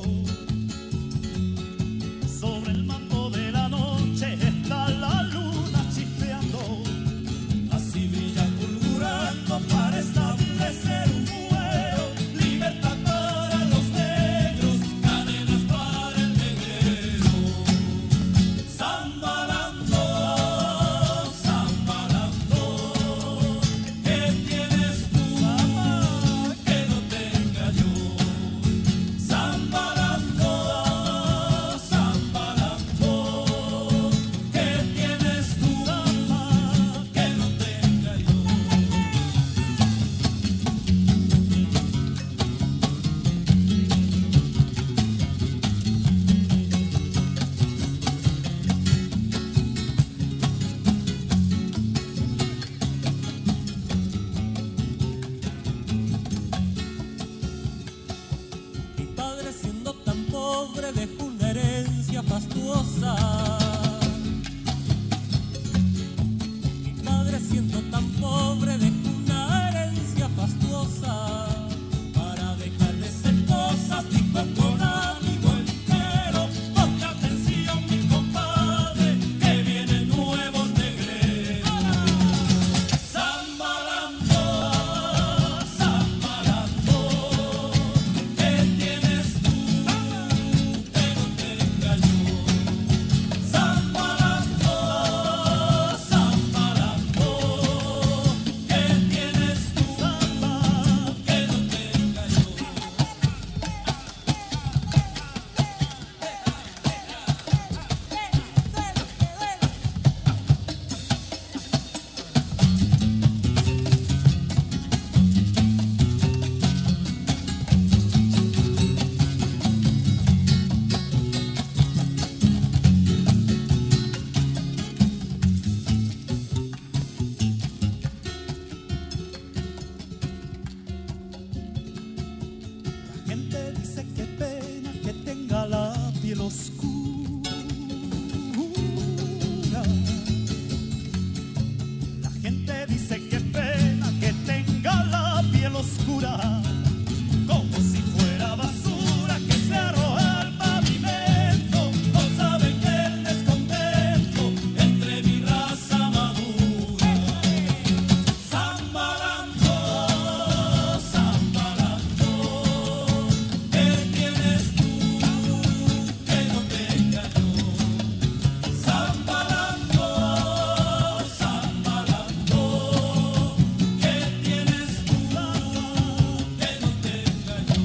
Sobre el manto de la noche está la luna chispeando. Así brilla fulgurando para establecer un fuego. Libertad para los negros, cadenas para el negrero. Zambalando, zambalando. ¿Qué tienes tú, mamá, que no tenga yo? Zambalando, zambalando. ¿Qué tienes tú, mamá, que no tenga yo? Mi padre siendo tan pobre dejó una herencia fastuosa. Mi padre siendo tan pobre dejó una herencia oscura. La gente dice que pena que tenga la piel oscura, como si fuera basura que se arroja al pavimento. No saben que el descontento entre mi raza madura. Zambalando, zambalando, ¿qué tienes tú que no tenga yo? Zambalando, zambalando, ¿qué tienes tú que no tenga yo?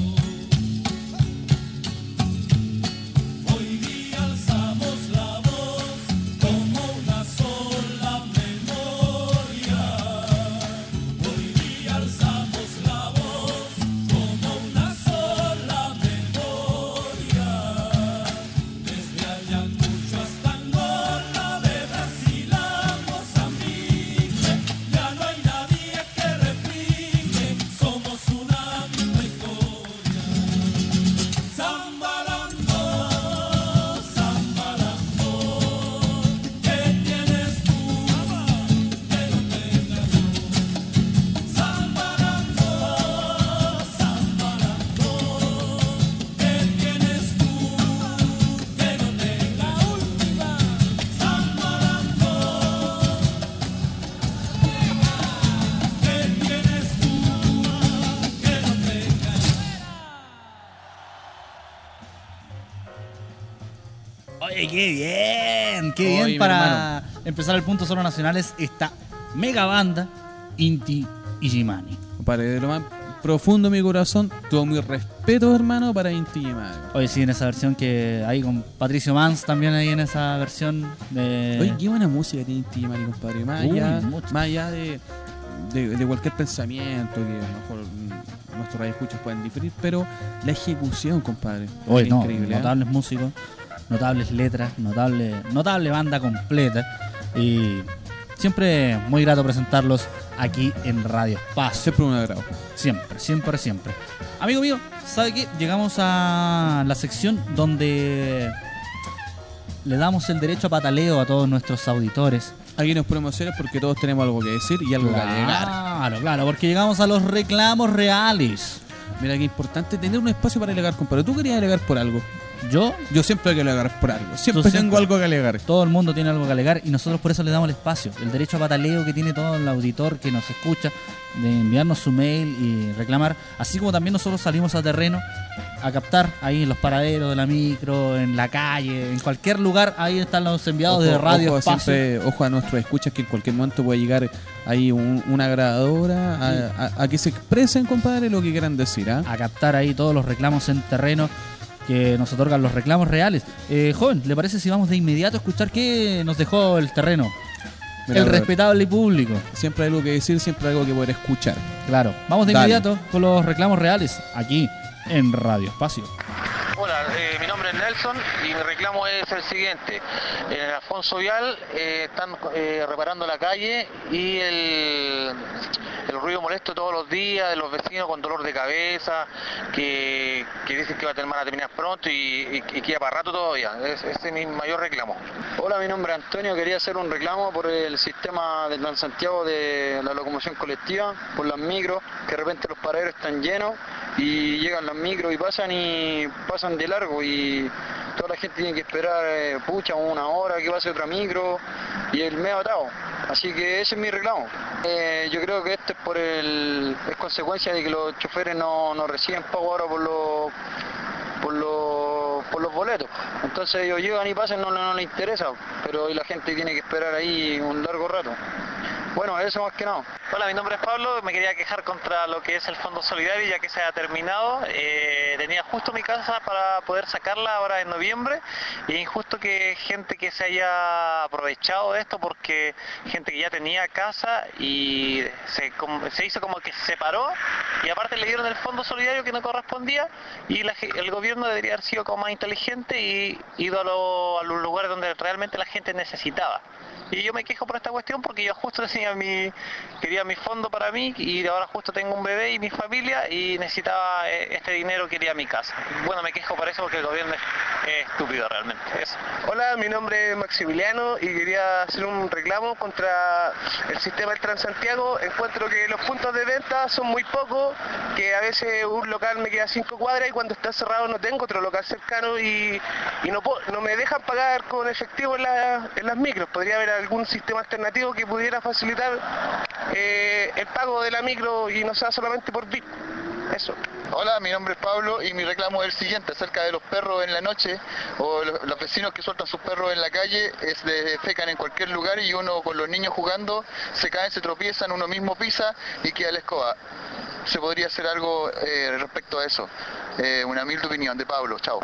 Hoy día alzamos la voz como una sola memoria. Hoy día alzamos la voz como una sola memoria. Desde Ayacucho hasta Angola, de Brasil a Mozambique, ya no hay nadie que replique, somos una misma historia. Zambalando, zambalando, ¿qué tienes tú que no tenga yo? Zambalando, zambalando, ¿qué tienes tú que no tenga yo? Zambalando, ¿qué tienes tú que no tenga yo? Oye, qué bien, qué Oye, bien mi para empezar el punto solo nacionales esta mega banda Inti Illimani. Compadre, de lo más profundo de mi corazón, todo mi respeto, hermano, para Inti Illimani. Oye, sí, en esa versión que hay con Patricio Mans también ahí en esa versión de... Oye, qué buena música tiene Inti Illimani, compadre. Más Uy, allá, mucho. más allá de, de, de cualquier pensamiento que a lo mejor mm, nuestros radioescuchas pueden diferir, pero la ejecución, compadre, Oye, es no, increíble. ¿eh? notables músicos, notables letras, notable, notable banda completa. Y siempre muy grato presentarlos aquí en Radio Espacio. Siempre un agrado. Siempre, siempre, siempre. Amigo mío, ¿sabe qué? Llegamos a la sección donde le damos el derecho a pataleo a todos nuestros auditores. Aquí nos promociones porque todos tenemos algo que decir y algo que alegar. Claro, claro, porque llegamos a los reclamos reales. Mira qué importante tener un espacio para alegar, compadre. ¿Tú querías alegar por algo? Yo, Yo siempre hay que alegar por algo. Siempre Tú tengo siempre. algo que alegar. todo el mundo tiene algo que alegar y nosotros por eso le damos el espacio, el derecho a pataleo que tiene todo el auditor que nos escucha, de enviarnos su mail y reclamar, así como también nosotros salimos a terreno a captar ahí en los paraderos de la micro, en la calle, en cualquier lugar, ahí están los enviados de Radio ojo, Espacio. siempre, ojo a nuestros escuchas que en cualquier momento puede llegar ahí un- una grabadora a, a- a que se expresen, compadre, lo que quieran decir. ¿ah? A captar ahí todos los reclamos en terreno que nos otorgan los reclamos reales. Eh, joven, ¿le parece si vamos de inmediato a escuchar qué nos dejó el terreno? Mira, el brother, respetable público. Siempre hay algo que decir, siempre hay algo que poder escuchar. Claro, vamos de Dale. inmediato con los reclamos reales aquí en Radio Espacio. Hola, eh, mi nombre es Nelson y mi reclamo es el siguiente. En el Alfonso Vial eh, están eh, reparando la calle y el, el ruido molesto todos los días de los vecinos con dolor de cabeza, que, que dicen que va a terminar, a terminar pronto y, y, y queda para rato todavía. Es- Ese es mi mayor reclamo. Hola, mi nombre es Antonio. Quería hacer un reclamo por el sistema de Transantiago de la locomoción colectiva, por las micros, que de repente los paraderos están llenos y llegan las micros y pasan y pasan de largo y toda la gente tiene que esperar, eh, pucha, una hora que pase otra micro y el medio atado. Así que ese es mi reclamo. Eh, yo creo que esto es por el es consecuencia de que los choferes no, no reciben pago ahora por los por los por los boletos. Entonces ellos llegan y pasan, no, no, no les interesa, pero hoy la gente tiene que esperar ahí un largo rato. Bueno, eso más que nada. Hola, mi nombre es Pablo, me quería quejar contra lo que es el Fondo Solidario ya que se ha terminado. Eh, tenía justo mi casa para poder sacarla ahora en noviembre y es injusto que gente que se haya aprovechado de esto porque gente que ya tenía casa y se, com- se hizo como que se separó y aparte le dieron el Fondo Solidario que no correspondía y la ge- el gobierno debería haber sido como más inteligente y ido a, lo- a los lugares donde realmente la gente necesitaba. Y yo me quejo por esta cuestión porque yo justo tenía mi, quería mi fondo para mí y ahora justo tengo un bebé y mi familia y necesitaba eh, este dinero que quería mi casa. Bueno, me quejo por eso porque el gobierno es, es estúpido realmente. Eso. Hola, mi nombre es Maximiliano y quería hacer un reclamo contra el sistema del Transantiago. Encuentro que los puntos de venta son muy pocos, que a veces un local me queda a cinco cuadras y cuando está cerrado no tengo otro local cercano y, y no, puedo, no me dejan pagar con efectivo en, la, en las micros. Podría haber algún sistema alternativo que pudiera facilitar eh, el pago de la micro y no sea solamente por V I P. Eso. Hola, mi nombre es Pablo y mi reclamo es el siguiente, acerca de los perros en la noche o los, los vecinos que sueltan sus perros en la calle, es de, fecan en cualquier lugar y uno con los niños jugando se caen, se tropiezan, uno mismo pisa y queda la escoba. ¿Se podría hacer algo eh, respecto a eso? Eh, una humilde opinión de Pablo, chao.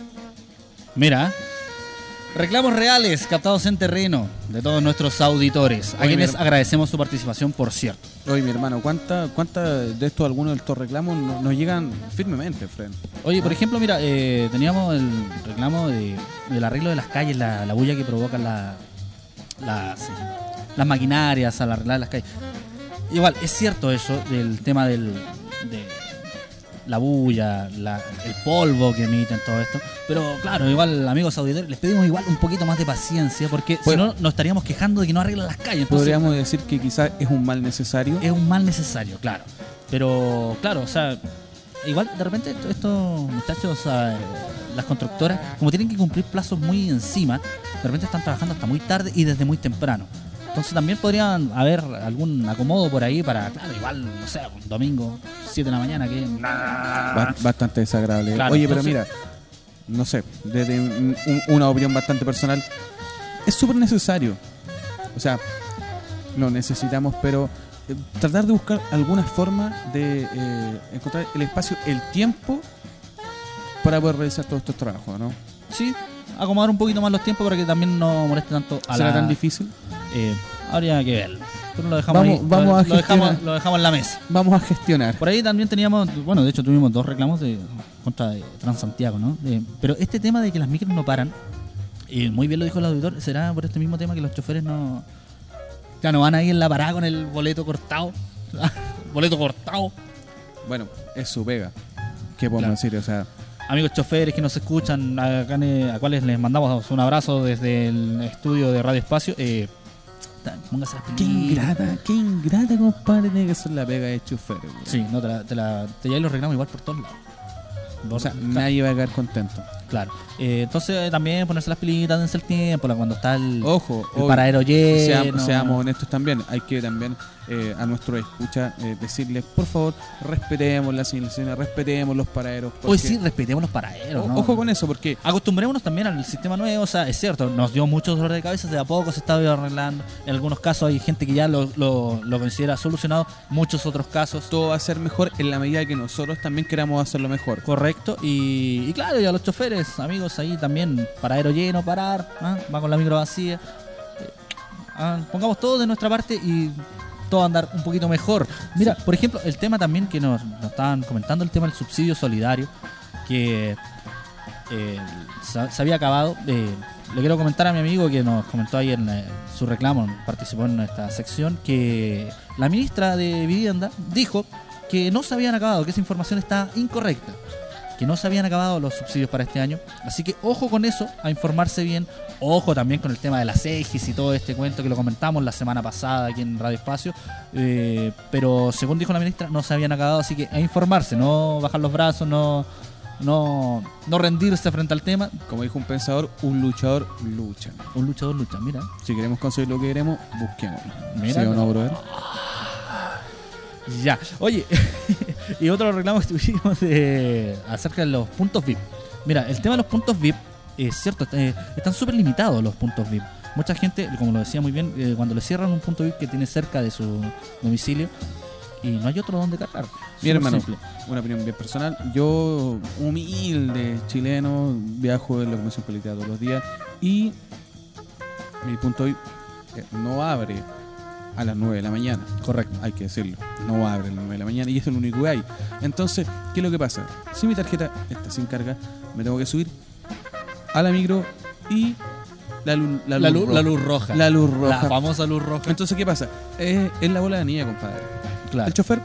Mira, reclamos reales captados en terreno de todos nuestros auditores, a Oye, quienes mira. agradecemos su participación, por cierto. Oye, mi hermano, ¿cuántas cuánta de estos, algunos de estos reclamos no- nos llegan firmemente, Fred? Oye, por ejemplo, mira, eh, teníamos el reclamo de, del arreglo de las calles, la, la bulla que provocan la, las, las maquinarias al arreglar las calles. Igual, es cierto eso del tema del, de la bulla, la- el polvo que emiten, todo esto. Pero claro, igual, amigos auditores, les pedimos igual un poquito más de paciencia, porque Pues- si no, nos estaríamos quejando de que no arreglan las calles. Entonces, Podríamos decir que quizás es un mal necesario. es un mal necesario, claro. Pero, claro, o sea, igual de repente esto- estos muchachos, eh, las constructoras, como tienen que cumplir plazos muy encima, de repente están trabajando hasta muy tarde y desde muy temprano. Entonces también podrían haber algún acomodo por ahí para, claro, igual, no sé, un domingo, siete de la mañana, que... Ba- bastante desagradable. Claro, Oye, entonces- pero mira, no sé, desde un- un- una opinión bastante personal, es súper necesario. O sea, lo necesitamos, pero eh, tratar de buscar alguna forma de eh, encontrar el espacio, el tiempo para poder realizar todos estos trabajos, ¿no? Sí, acomodar un poquito más los tiempos para que también no moleste tanto a ¿Será la... tan difícil? Eh, habría que verlo. Pero lo dejamos Vamos- ahí, vamos lo, a lo dejamos, gestionar. lo dejamos en la mesa. Vamos a gestionar. Por ahí también teníamos, bueno, de hecho tuvimos dos reclamos de, contra de Transantiago, ¿no? Eh, pero este tema de que las micros no paran, y muy bien lo dijo el auditor, será por este mismo tema que los choferes no... Ya no van ahí en la parada con el boleto cortado. boleto cortado. Bueno, es su pega. ¿Qué podemos Claro. decir? O sea, Amigos choferes que nos escuchan, a, a cuales les mandamos un abrazo desde el estudio de Radio Espacio. Eh, ta- póngase las qué pilitas. ingrata, qué ingrata, compadre, tiene que ser la pega de chofer. güey. Sí, no, te, la, te, la, te llevan los reclamos igual por todos lados. O sea, Claro. nadie va a quedar contento. Claro. Eh, entonces eh, también ponerse las pilitas, dense el tiempo, la- cuando está el, Ojo, el obvio, paradero lleno. seamos, seamos honestos también. Hay que también eh, a nuestro escucha eh, decirles, por favor, respetemos las señalizaciones, respetemos los paraderos. Hoy porque- sí, respetemos los paraderos, O- ¿no? Ojo con eso, porque Acostumbrémonos también al sistema nuevo, o sea, es cierto, nos dio mucho dolor de cabeza, de a poco se está arreglando. En algunos casos hay gente que ya lo, lo, lo considera solucionado, muchos otros casos. todo va a ser mejor en la medida que nosotros también queramos hacerlo mejor. Correcto, y, y claro, y a los choferes, amigos, ahí también, paradero lleno, parar, ¿ah? Va con la micro vacía. Eh, ah, pongamos todo de nuestra parte y todo andar un poquito mejor. Mira, por ejemplo, el tema también que nos, nos estaban comentando, el tema del subsidio solidario, que eh, se, se había acabado. Eh, le quiero comentar a mi amigo que nos comentó ahí en eh, su reclamo, participó en esta sección, que la ministra de Vivienda dijo que no se habían acabado, que esa información está incorrecta, que no se habían acabado los subsidios para este año. Así que ojo con eso, a informarse bien. Ojo también con el tema de las EGIS y todo este cuento que lo comentamos la semana pasada aquí en Radio Espacio. Eh, pero según dijo la ministra, no se habían acabado, así que a informarse, no bajar los brazos, no, no, no rendirse frente al tema. Como dijo un pensador, un luchador lucha. Un luchador lucha, mira. Si queremos conseguir lo que queremos, busquémoslo. Mira, ¿Sí o no, no. brother? Ya, oye, y otro reclamo que tuvimos de, acerca de los puntos V I P. Mira, el tema de los puntos V I P, es cierto, eh, están súper limitados los puntos V I P. Mucha gente, como lo decía muy bien, eh, cuando le cierran un punto V I P que tiene cerca de su domicilio y no hay otro donde cargar. Mi Súper hermano, simple. una opinión bien personal. Yo, humilde chileno, viajo en la Comisión Política todos los días y mi punto V I P eh, no abre a las nueve de la mañana. Correcto. Hay que decirlo. No abre a las nueve de la mañana y eso es lo único que hay. Entonces, ¿qué es lo que pasa? Si mi tarjeta está sin carga, me tengo que subir a la micro y La, lu- la, La, luz, luz, roja. la luz roja. La luz roja. La famosa luz roja. Entonces, ¿qué pasa? Es, es la bola de nieve, compadre. Claro. El chofer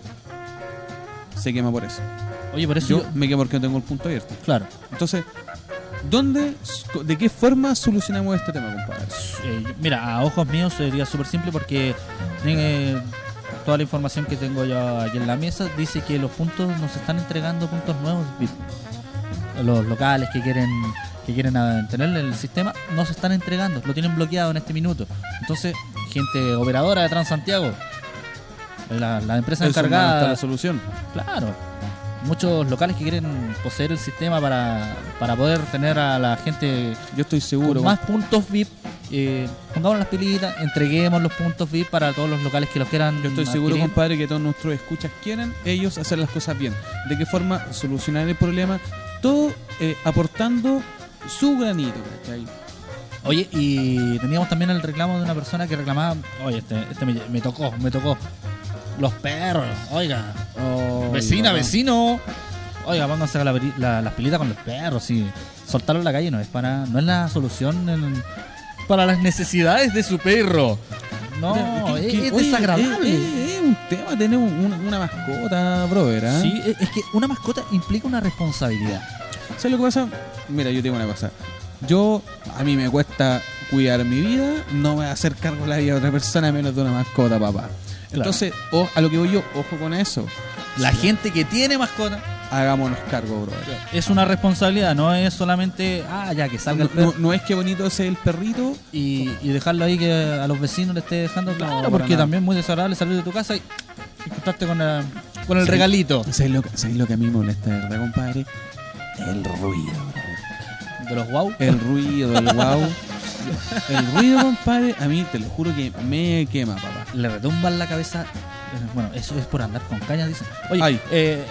se quema por eso. Oye, por eso Yo yo- me quemo porque no tengo el punto abierto. Claro. Entonces, ¿dónde, de qué forma solucionamos este tema, compadre? Eh, yo- mira, a ojos míos sería súper simple porque eh, toda la información que tengo yo aquí en la mesa dice que los puntos nos están entregando puntos nuevos. V I P. Los locales que quieren que quieren ah, tener el sistema no se están entregando, lo tienen bloqueado en este minuto. Entonces, gente operadora de Transantiago, la, la empresa Eso no encargada, está la solución. claro, muchos locales que quieren poseer el sistema para, para poder tener a la gente Yo estoy seguro. con más puntos V I P. Eh, pongamos las pilitas, entreguemos los puntos V I P para todos los locales que los quieran. Yo estoy seguro, adquirir. compadre, que todos nuestros escuchas quieren ellos hacer las cosas bien. ¿De qué forma solucionar el problema? Todo eh, aportando su granito, ¿cachai? Oye, y teníamos también el reclamo de una persona que reclamaba, oye, este, este me, me tocó, me tocó. Los perros, oiga, vecina, papá. vecino, oiga, pónganse a la, peri- la- las pilitas con los perros, sí. Soltarlo en la calle no es para, no es la solución en- para las necesidades de su perro. No, Pero, es, ¿qué- qué- es oye, desagradable. Es, es- es un tema tener un- una, una mascota, brother. ¿eh? Sí, es, es que una mascota implica una responsabilidad. ¿Sabes lo que pasa? Mira, yo tengo una cosa. Yo, a mí me cuesta cuidar mi vida, no me voy a hacer cargo de la vida de otra persona menos de una mascota, papá. Entonces, o- a lo que voy yo, ojo con eso. La gente que tiene mascota Hagámonos cargo, brother. es una responsabilidad, no es solamente, ah, ya que salga No, el perro no- no es que bonito ese el perrito. y, y dejarlo ahí que a los vecinos le esté dejando, claro, para porque nada. también es muy desagradable salir de tu casa y encontrarte con, la- con el Sí. regalito ¿Sabes lo, que- ¿Sabes lo que a mí me molesta, de verdad, compadre? El ruido, brother. de los guau. El ruido, el wow. El ruido, compadre, a mí te lo juro que me quema, papá. Le retumba en la cabeza. eh, Bueno, eso es por andar con caña, dicen. Oye, Ay. eh,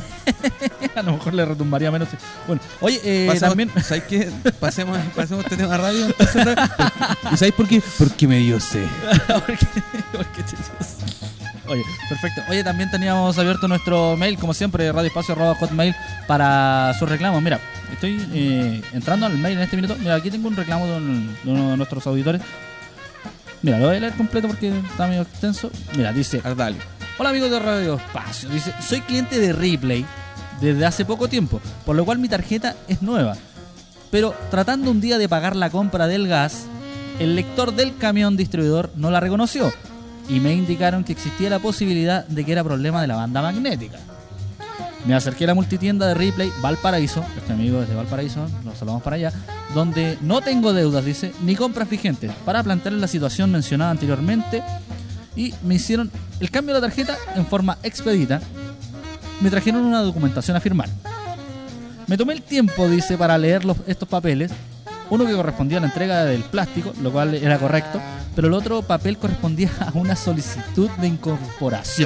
a lo mejor le retumbaría menos. si- Bueno, oye, eh, Pasamos- también. ¿Sabes qué? Pasemos, pasemos este tema radio. entonces, ¿no? ¿Y sabes por qué? Porque me dio sed. Porque- porque te- Oye, perfecto. Oye, también teníamos abierto nuestro mail, como siempre, radioespacio arroba hotmail para sus reclamos. Mira, estoy eh, entrando al mail en este minuto. Mira, aquí tengo un reclamo de, un- de uno de nuestros auditores. Mira, lo voy a leer completo porque está medio extenso. Mira, dice: A ver, dale. hola amigos de Radio Espacio. Dice, soy cliente de Ripley desde hace poco tiempo, por lo cual mi tarjeta es nueva. Pero tratando un día de pagar la compra del gas, el lector del camión distribuidor no la reconoció y me indicaron que existía la posibilidad de que era problema de la banda magnética. Me acerqué a la multitienda de Ripley Valparaíso, este amigo es de Valparaíso, nos saludamos para allá, donde no tengo deudas, dice, ni compras vigentes, para plantearles la situación mencionada anteriormente, y me hicieron el cambio de la tarjeta en forma expedita. Me trajeron una documentación a firmar. Me tomé el tiempo, dice, para leer los, estos papeles. Uno que correspondía a la entrega del plástico, lo cual era correcto, pero el otro papel correspondía a una solicitud de incorporación.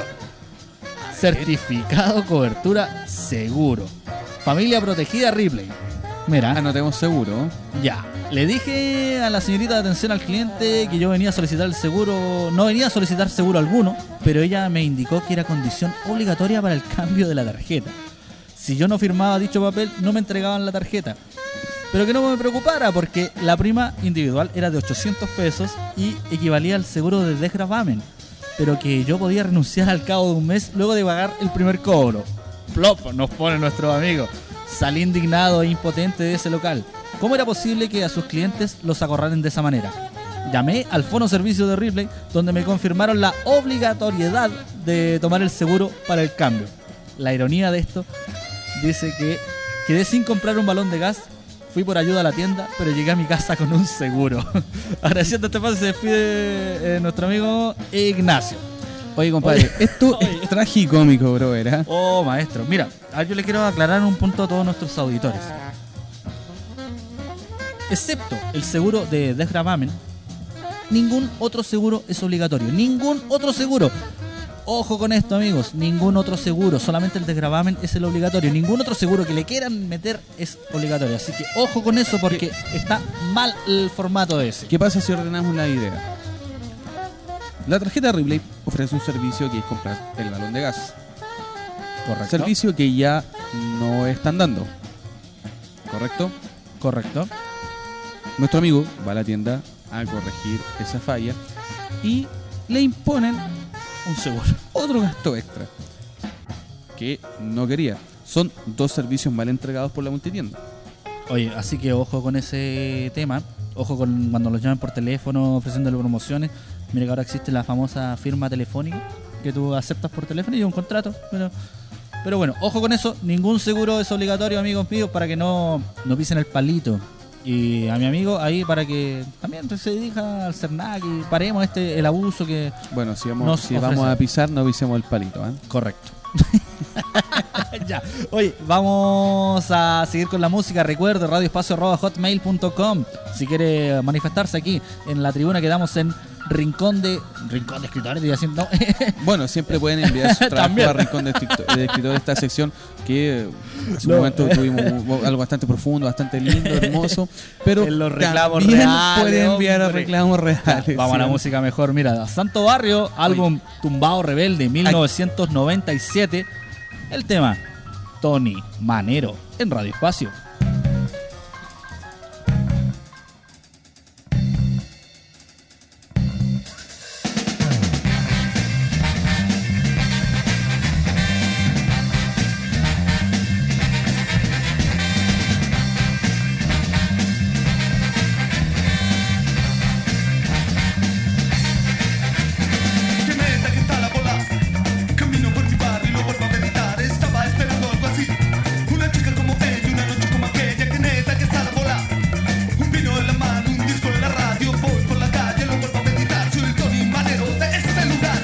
Certificado, cobertura, seguro. Familia protegida Ripley. Mira. Anotemos seguro. Ya. Le dije a la señorita de atención al cliente que yo venía a solicitar el seguro, no venía a solicitar seguro alguno, pero ella me indicó que era condición obligatoria para el cambio de la tarjeta. Si yo no firmaba dicho papel, no me entregaban la tarjeta. Pero que no me preocupara porque la prima individual era de ochocientos pesos y equivalía al seguro de desgravamen, pero que yo podía renunciar al cabo de un mes luego de pagar el primer cobro. Plop, nos pone nuestro amigo. Salí indignado e impotente de ese local. ¿Cómo era posible que a sus clientes los acorralen de esa manera? Llamé al fono servicio de Ripley, donde me confirmaron la obligatoriedad de tomar el seguro para el cambio. La ironía de esto dice que quedé sin comprar un balón de gas, fui por ayuda a la tienda, pero llegué a mi casa con un seguro. Agradeciendo este paso se despide eh, nuestro amigo Ignacio. Oye, compadre, Oye. esto Oye. es tragicómico, brother. ¿eh? Oh, maestro. Mira, a ver, yo le quiero aclarar un punto a todos nuestros auditores. Excepto el seguro de desgravamen, ningún otro seguro es obligatorio. Ningún otro seguro. Ojo con esto, amigos. Ningún otro seguro. Solamente el desgravamen es el obligatorio. Ningún otro seguro que le quieran meter es obligatorio. Así que ojo con eso porque está mal el formato ese. ¿Qué pasa si ordenamos la idea? La tarjeta Ripley ofrece un servicio que es comprar el balón de gas. Correcto. Servicio que ya no están dando. ¿Correcto? Correcto. nuestro amigo va a la tienda a corregir esa falla y le imponen Un seguro. otro gasto extra que no quería. Son dos servicios mal entregados por la multitienda. Oye, así que ojo con ese tema. Ojo con cuando los llamen por teléfono ofreciéndole promociones. Mira que ahora existe la famosa firma telefónica que tú aceptas por teléfono y un contrato. Pero, pero bueno, ojo con eso. Ningún seguro es obligatorio, amigos míos, para que no, no pisen el palito. Y a mi amigo ahí para que también se dirija al CERNAC y paremos este el abuso que Bueno, si vamos, nos si vamos ofrece. a pisar, no pisemos el palito, ¿eh? Correcto. Ya. Oye, vamos a seguir con la música. Recuerde, radioespacio arroba hotmail punto com. Si quiere manifestarse aquí en la tribuna que damos en Rincón de Rincón de Escritores, estoy haciendo. Bueno, siempre pueden enviar su trabajo También. a Rincón de Escritor- de Escritor, esta sección que eh, hace un No. momento tuvimos un- algo bastante profundo, bastante lindo, hermoso, pero En los reclamos también reales, pueden enviar a hombre. reclamos Ya, reales. vamos a la ¿sí? música mejor. Mira, Santo Barrio, álbum Tumbao Rebelde, mil novecientos noventa y siete. El tema Tony Manero en Radio Espacio. Que neta que está la bola. Camino por mi barrio y lo vuelvo a meditar. Estaba esperando algo así. Una chica como ella, una noche como aquella. Que neta que está la bola. Un vino en la mano, un disco en la radio. Voy por la calle, lo vuelvo a meditar. Soy el Tony Manero de este lugar.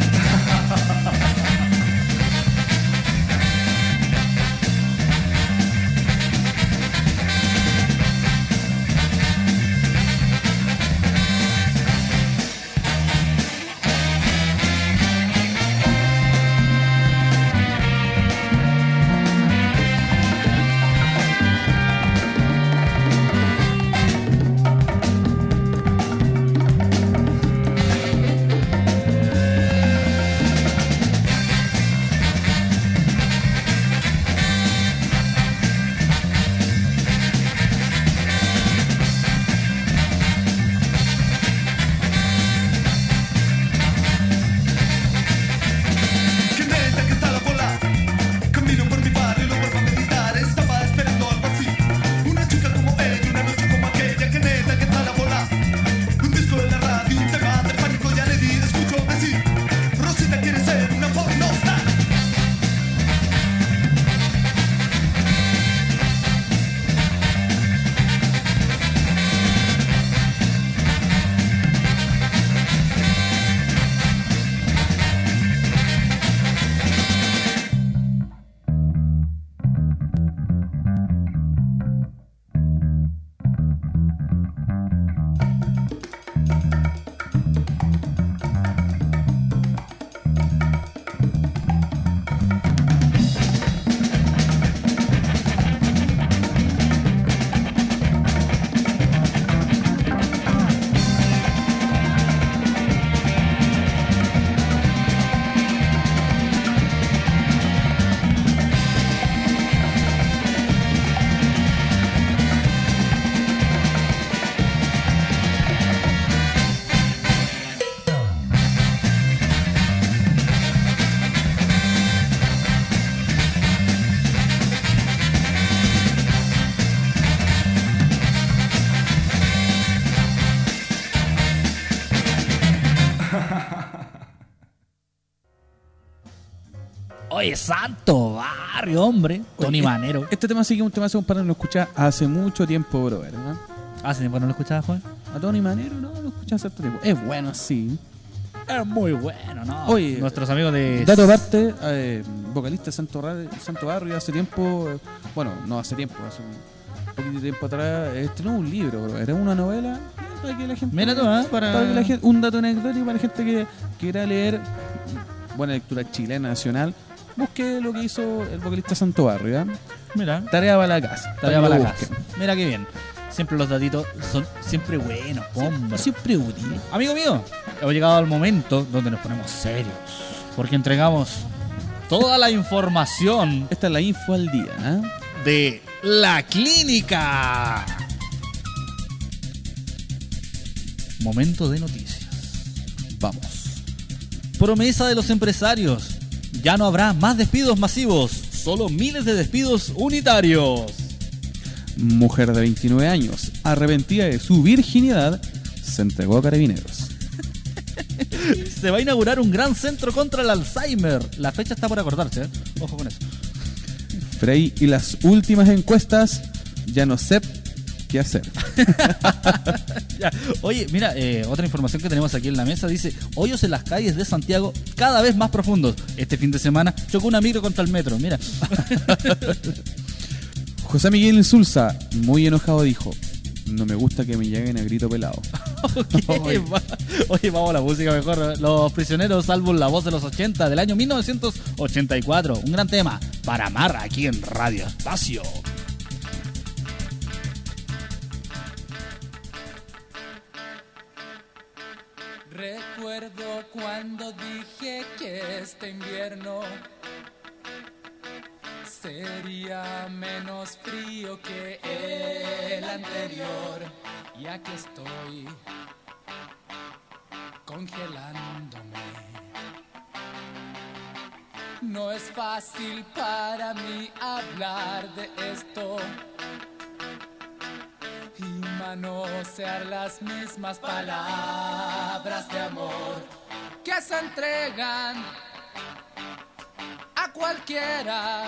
Que neta que está la bola. Camino por mi barrio y lo vuelvo a meditar. Estaba esperando algo así. Una chica como ella, una noche como aquella. Que neta que está la bola. Un disco en la radio, un tema de pánico ya le di. Escucho decir, Rosita quiere ser una pornostar. Oye, Santo Barrio, hombre. Tony Oye, Manero. Este tema sí que es un tema para no lo escuchar hace mucho tiempo, bro, ¿verdad? ¿Hace tiempo no lo escuchabas, joven? A Tony Manero no lo escuché hace harto tiempo. Es bueno, sí. Es muy bueno, ¿no? Oye, nuestros amigos de... Dato aparte, eh, vocalista de Santo, Ra- Santo Barrio hace tiempo, eh, bueno, no hace tiempo, hace un poquito de tiempo atrás, estrenó un libro, bro. Era una novela eh, para que la gente... Mira tú, ¿eh? Para... para que la gente, un dato anecdótico para la gente que quiera leer, buena lectura chilena, nacional. Busque lo que hizo el vocalista Santo Barrio, ¿eh? Mira. Tarea para la casa. Tarea que para lo la busquen. casa. Mira qué bien. Siempre los datitos son siempre buenos, hombre. Siempre útil. Amigo mío, hemos llegado al momento donde nos ponemos serios. Porque entregamos toda la información Esta es la info al día, ¿eh? de la clínica. Momento de noticias. Vamos. Promesa de los empresarios. Ya no habrá más despidos masivos, solo miles de despidos unitarios. Mujer de veintinueve años, arrepentida de su virginidad, se entregó a carabineros. Se va a inaugurar un gran centro contra el Alzheimer. La fecha está por acordarse, ¿eh? Ojo con eso. Frey y las últimas encuestas, ya no sé qué hacer. Ya. Oye, mira, eh, otra información que tenemos aquí en la mesa dice: hoyos en las calles de Santiago cada vez más profundos. Este fin de semana chocó una micro contra el metro, mira. José Miguel Insulza, muy enojado, dijo: no me gusta que me lleguen a grito pelado. Oye, va- oye, vamos a la música mejor. Los Prisioneros, álbum La Voz de los ochenta del año mil novecientos ochenta y cuatro. Un gran tema para amar aquí en Radio Espacio. Recuerdo cuando dije que este invierno sería menos frío que el anterior, y aquí estoy congelándome. No es fácil para mí hablar de esto y manosear las mismas palabras de amor que se entregan a cualquiera.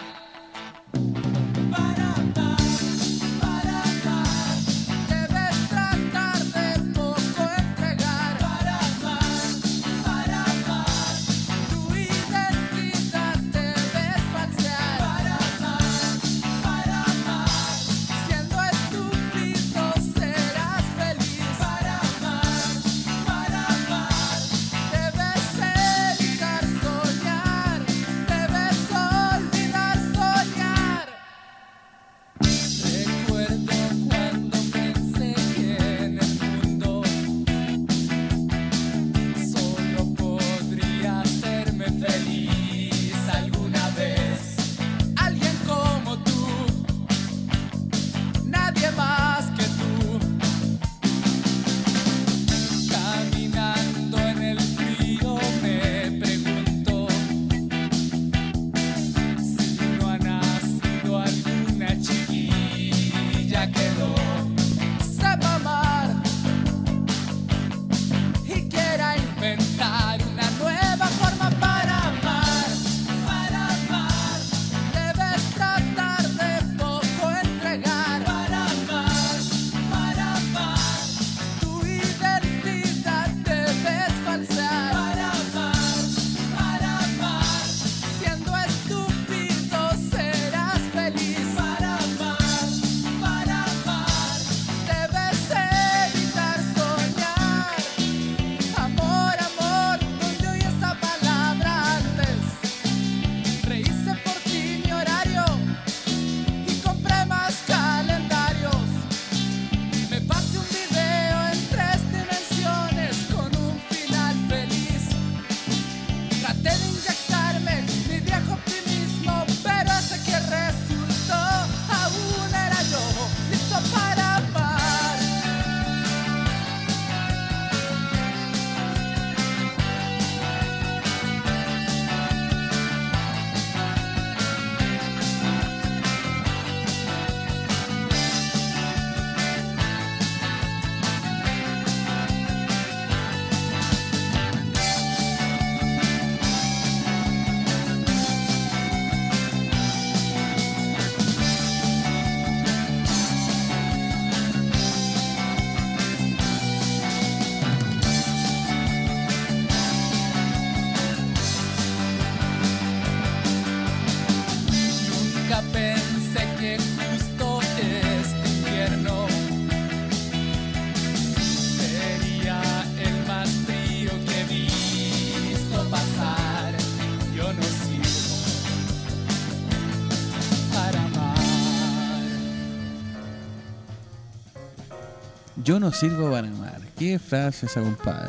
Para amar, para amar, debes tratar de poco entregar. Para amar, para amar, tu identidad debes falsear. Para amar, para amar, siendo estúpido serás feliz. Para amar, para amar, debes evitar soñar, debes olvidar soñar. Recuerdo cuando pensé que en el mundo solo podría hacerme feliz alguna vez alguien como tú, nadie más que tú. Caminando en el frío me pregunto si no ha nacido alguna chiquilla que no sepa amar y quiera inventar una nueva forma para amar. Para amar, debes tratar de poco entregar. Para amar, para amar, tu identidad debes falsear. Para amar, para amar, siendo estúpido serás feliz. Para amar, para amar, debes evitar soñar. Amor, amor, no oí esa palabra antes. Rehice por ti mi horario y compré más calendarios. Me pasé un video en tres dimensiones con un final feliz. Traté de inyectarme mi viejo optimismo, pero ese que resultó aún era yo, listo para amar. Nunca pensé que justo este invierno sería el más frío que he visto pasar. Yo no sirvo para amar. Yo no sirvo para amar. Qué frase esa, compadre.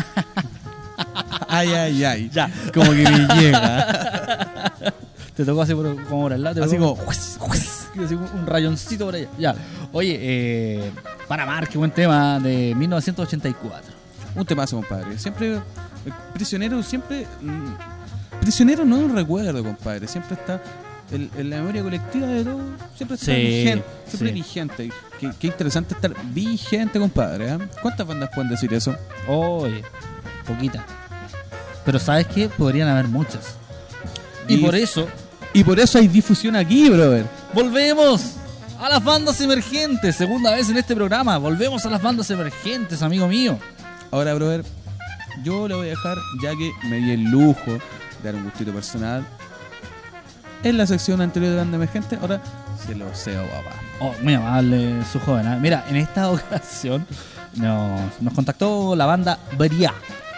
Ay, ay, ay. Ya. Como que me llega. Te tocó así por, como por el lado. te Así tocó- como. así un, un rayoncito por allá. Ya. Oye, eh, Para Mar, qué buen tema, de mil novecientos ochenta y cuatro. Un temazo, compadre. Siempre, eh, prisionero, siempre. mm, prisionero no es un recuerdo, compadre. Siempre está el- en la memoria colectiva de todo. Siempre está Sí, vigente. Siempre sí. vigente. Qué, qué interesante estar vigente, compadre. ¿eh? ¿Cuántas bandas pueden decir eso? Oye, poquita. Pero ¿sabes qué? Podrían haber muchas. Y Y- por eso Y por eso hay difusión aquí, brother. volvemos a las bandas emergentes. Segunda vez en este programa. Volvemos a las bandas emergentes, amigo mío. Ahora, brother, yo le voy a dejar, ya que me di el lujo de dar un gustito personal en la sección anterior de banda emergente. Ahora se lo cedo, papá. Oh, muy amable, su joven. ¿eh? Mira, en esta ocasión nos, nos contactó la banda Beria.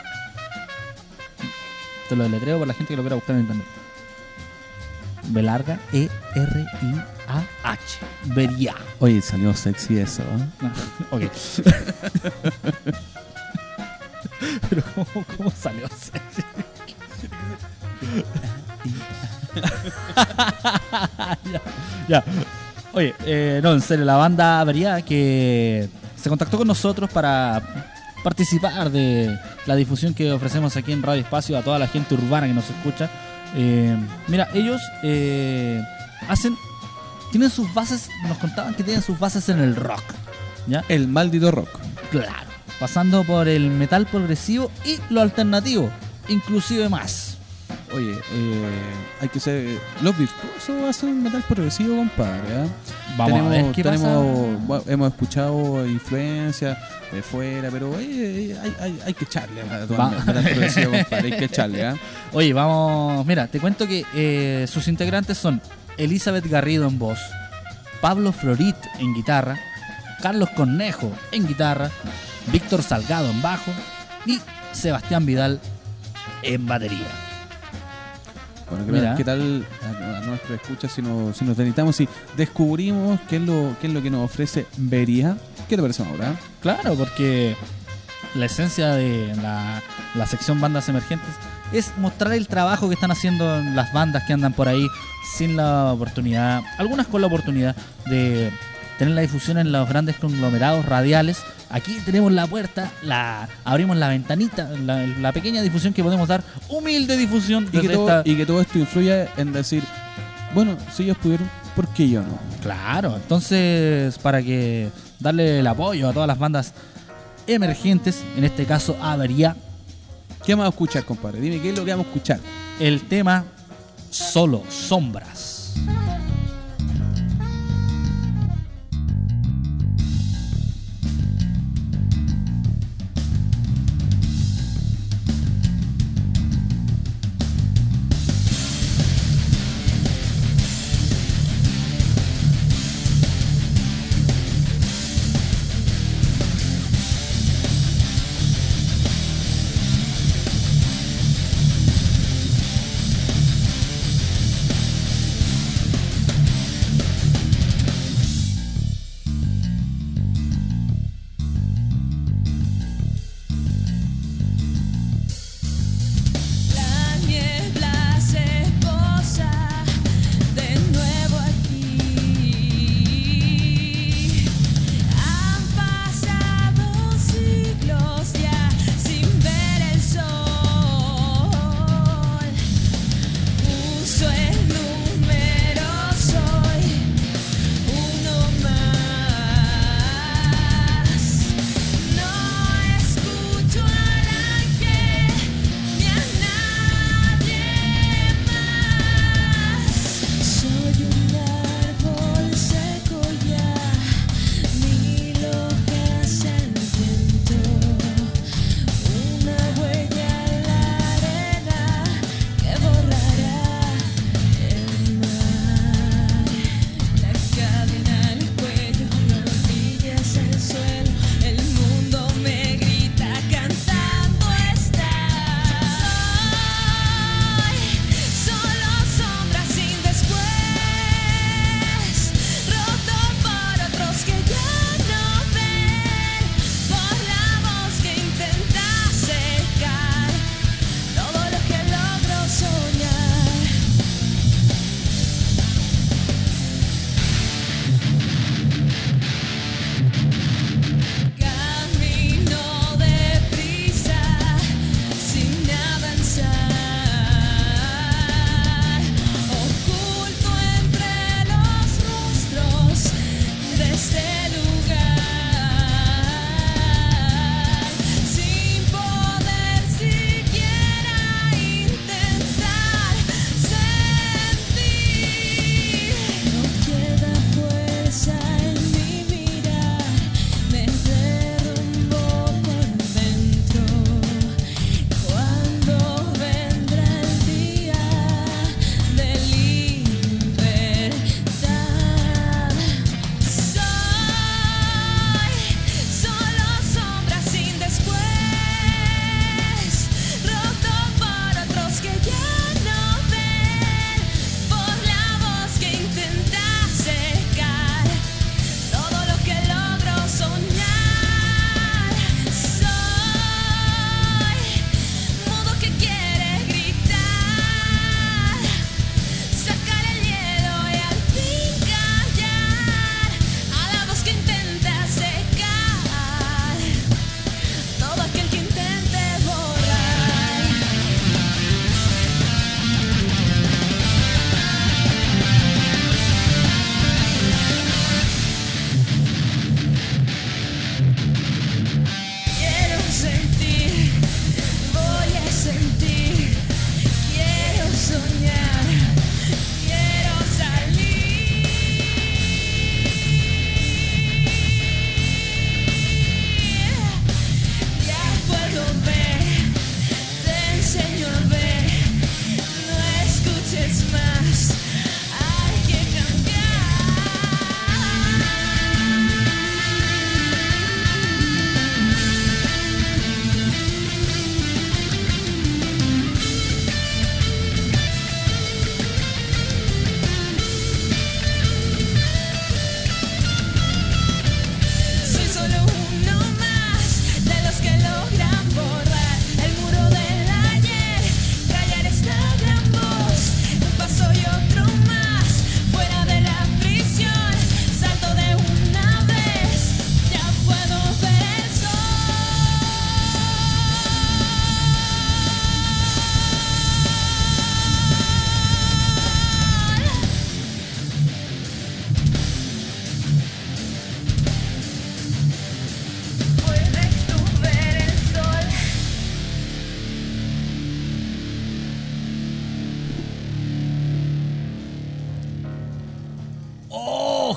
Te lo deletreo por la gente que lo quiera buscar en internet. B larga E R I A H. Beria. Oye, salió sexy eso, ¿eh? Ok. Pero ¿cómo, cómo salió sexy? ya, ya. Oye, eh, no, en serio, la banda Beria que se contactó con nosotros para participar de la difusión que ofrecemos aquí en Radio Espacio a toda la gente urbana que nos escucha. Eh, mira, ellos eh, hacen, tienen sus bases, nos contaban que tienen sus bases en el rock, ¿ya? El maldito rock. Claro, pasando por el metal progresivo y lo alternativo, inclusive más. Oye, eh, hay que ser. Los virtuosos hacen metal progresivo, compadre. ¿eh? Vamos tenemos, a ver qué tenemos, pasa. bueno, hemos escuchado influencias de fuera, pero eh, hay, hay, hay que echarle a todo Va. el metal progresivo, compadre. Hay que echarle. ¿eh? Oye, vamos, mira, te cuento que eh, sus integrantes son Elizabeth Garrido en voz, Pablo Florit en guitarra, Carlos Cornejo en guitarra, Víctor Salgado en bajo y Sebastián Vidal en batería. Bueno, ¿qué, Mira. ¿qué tal a, a nuestra escucha si nos, si nos dedicamos y descubrimos qué es lo, qué es lo que nos ofrece Beria? ¿Qué te parece ahora? Claro, porque la esencia de la, la sección bandas emergentes es mostrar el trabajo que están haciendo las bandas que andan por ahí sin la oportunidad, algunas con la oportunidad de tener la difusión en los grandes conglomerados radiales. Aquí tenemos la puerta, la abrimos la ventanita, la, la pequeña difusión que podemos dar, humilde difusión Y que, desde todo, esta... y que todo esto influya en decir, bueno, si ellos pudieron, ¿por qué yo no? Claro, entonces para que darle el apoyo a todas las bandas emergentes, en este caso a Beria, ¿Qué vamos a escuchar, compadre? Dime, ¿qué es lo que vamos a escuchar? el tema Solo Sombras.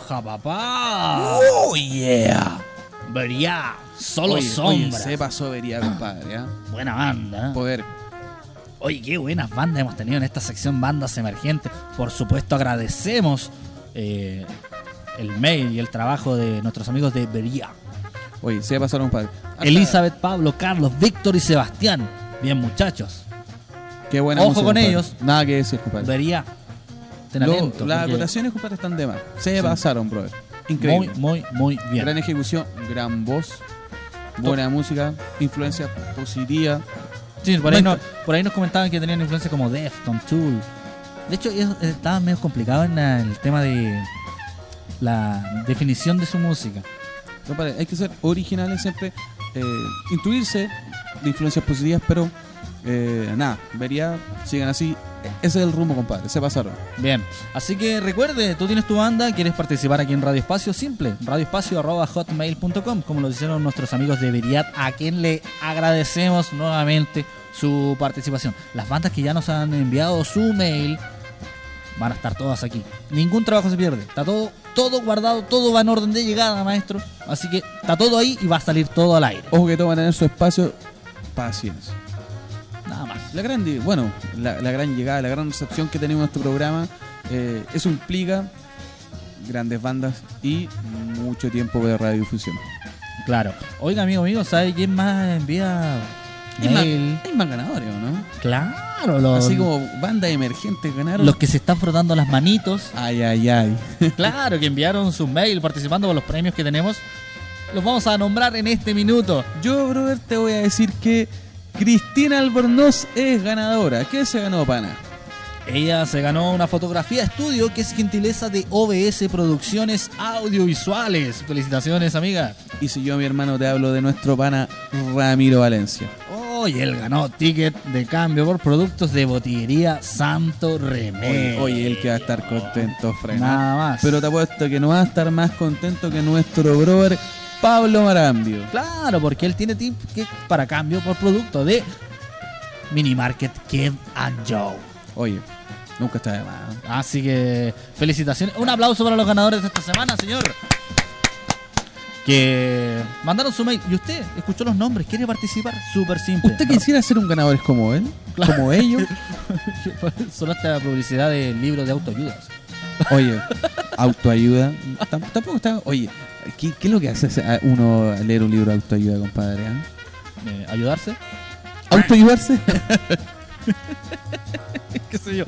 roja, papá. ¡Oh, yeah! Vería, solo Oye, sombras. oye, se pasó vería, compadre. ¿eh? Buena banda. ¿eh? Poder. Oye, qué buenas bandas hemos tenido en esta sección Bandas Emergentes. Por supuesto, agradecemos eh, el mail y el trabajo de nuestros amigos de Vería. Oye, se pasaron, compadre. Hasta- Elizabeth, Pablo, Carlos, Víctor y Sebastián. Bien, muchachos. Qué buena Ojo música, con compadre. ellos. Nada que decir, compadre. Vería. Ten Lo- atento, las porque acotaciones, compadre, están de más. Se Sí. pasaron, brother. Muy, Increíble. muy, muy bien. Gran ejecución, gran voz, buena música, influencia positiva. Sí, por ahí, Bueno. no- por ahí nos comentaban que tenían influencia como Defton, Tool. De hecho, ellos estaban medio complicados en la- el tema de la definición de su música. Compadre, hay que ser originales siempre, eh, intuirse de influencias positivas, pero eh, nada, vería, sigan así. Ese es el rumbo, compadre, se pasaron. Bien, así que recuerde, tú tienes tu banda, quieres participar aquí en Radio Espacio, simple, radioespacio arroba hotmail punto com, como lo hicieron nuestros amigos de Veriat, a quien le agradecemos nuevamente su participación. Las bandas que ya nos han enviado su mail van a estar todas aquí. Ningún trabajo se pierde, está todo, todo guardado, todo va en orden de llegada, maestro. Así que está todo ahí y va a salir todo al aire. Ojo que todos van a tener su espacio, paciencia. Nada más. La gran, di- bueno, la, la gran llegada, la gran recepción que tenemos en este programa, eh, eso implica grandes bandas y mucho tiempo de radiodifusión. Claro. Oiga, amigo mío, ¿sabe quién más envía Hay más, mail? hay más ganadores, ¿o no? Claro, los, Así como bandas emergentes ganaron. los que se están frotando las manitos. Ay, ay, ay. Claro, que enviaron su mail participando por los premios que tenemos. Los vamos a nombrar en este minuto. Yo, brother, te voy a decir que Cristina Albornoz es ganadora. ¿Qué se ganó, pana? Ella se ganó una fotografía estudio que es gentileza de O B S Producciones Audiovisuales. Felicitaciones, amiga. Y si yo, mi hermano, te hablo de nuestro pana Ramiro Valencia. Oye, él ganó ticket de cambio por productos de botillería Santo Remedio. Oye, oye, el que va a estar contento, frena. Nada más. Pero te apuesto que no va a estar más contento que nuestro brother Pablo Marambio. Claro, porque él tiene ticket para cambio por producto de Minimarket Kev and Joe. Oye, nunca está de más. Así que felicitaciones. Un aplauso para los ganadores de esta semana, señor. Que mandaron su mail. ¿Y usted escuchó los nombres? ¿Quiere participar? Súper simple. ¿Usted quisiera ser un ganador como él? ¿Como ellos? Solo esta publicidad del libro de autoayudas. Oye, autoayuda. Tam- Tampoco está. Oye, ¿qué, qué es lo que hace ese- uno al leer un libro de autoayuda, compadre? ¿eh? Eh, ¿Ayudarse? ¿Autoayudarse? ¿Qué sé yo?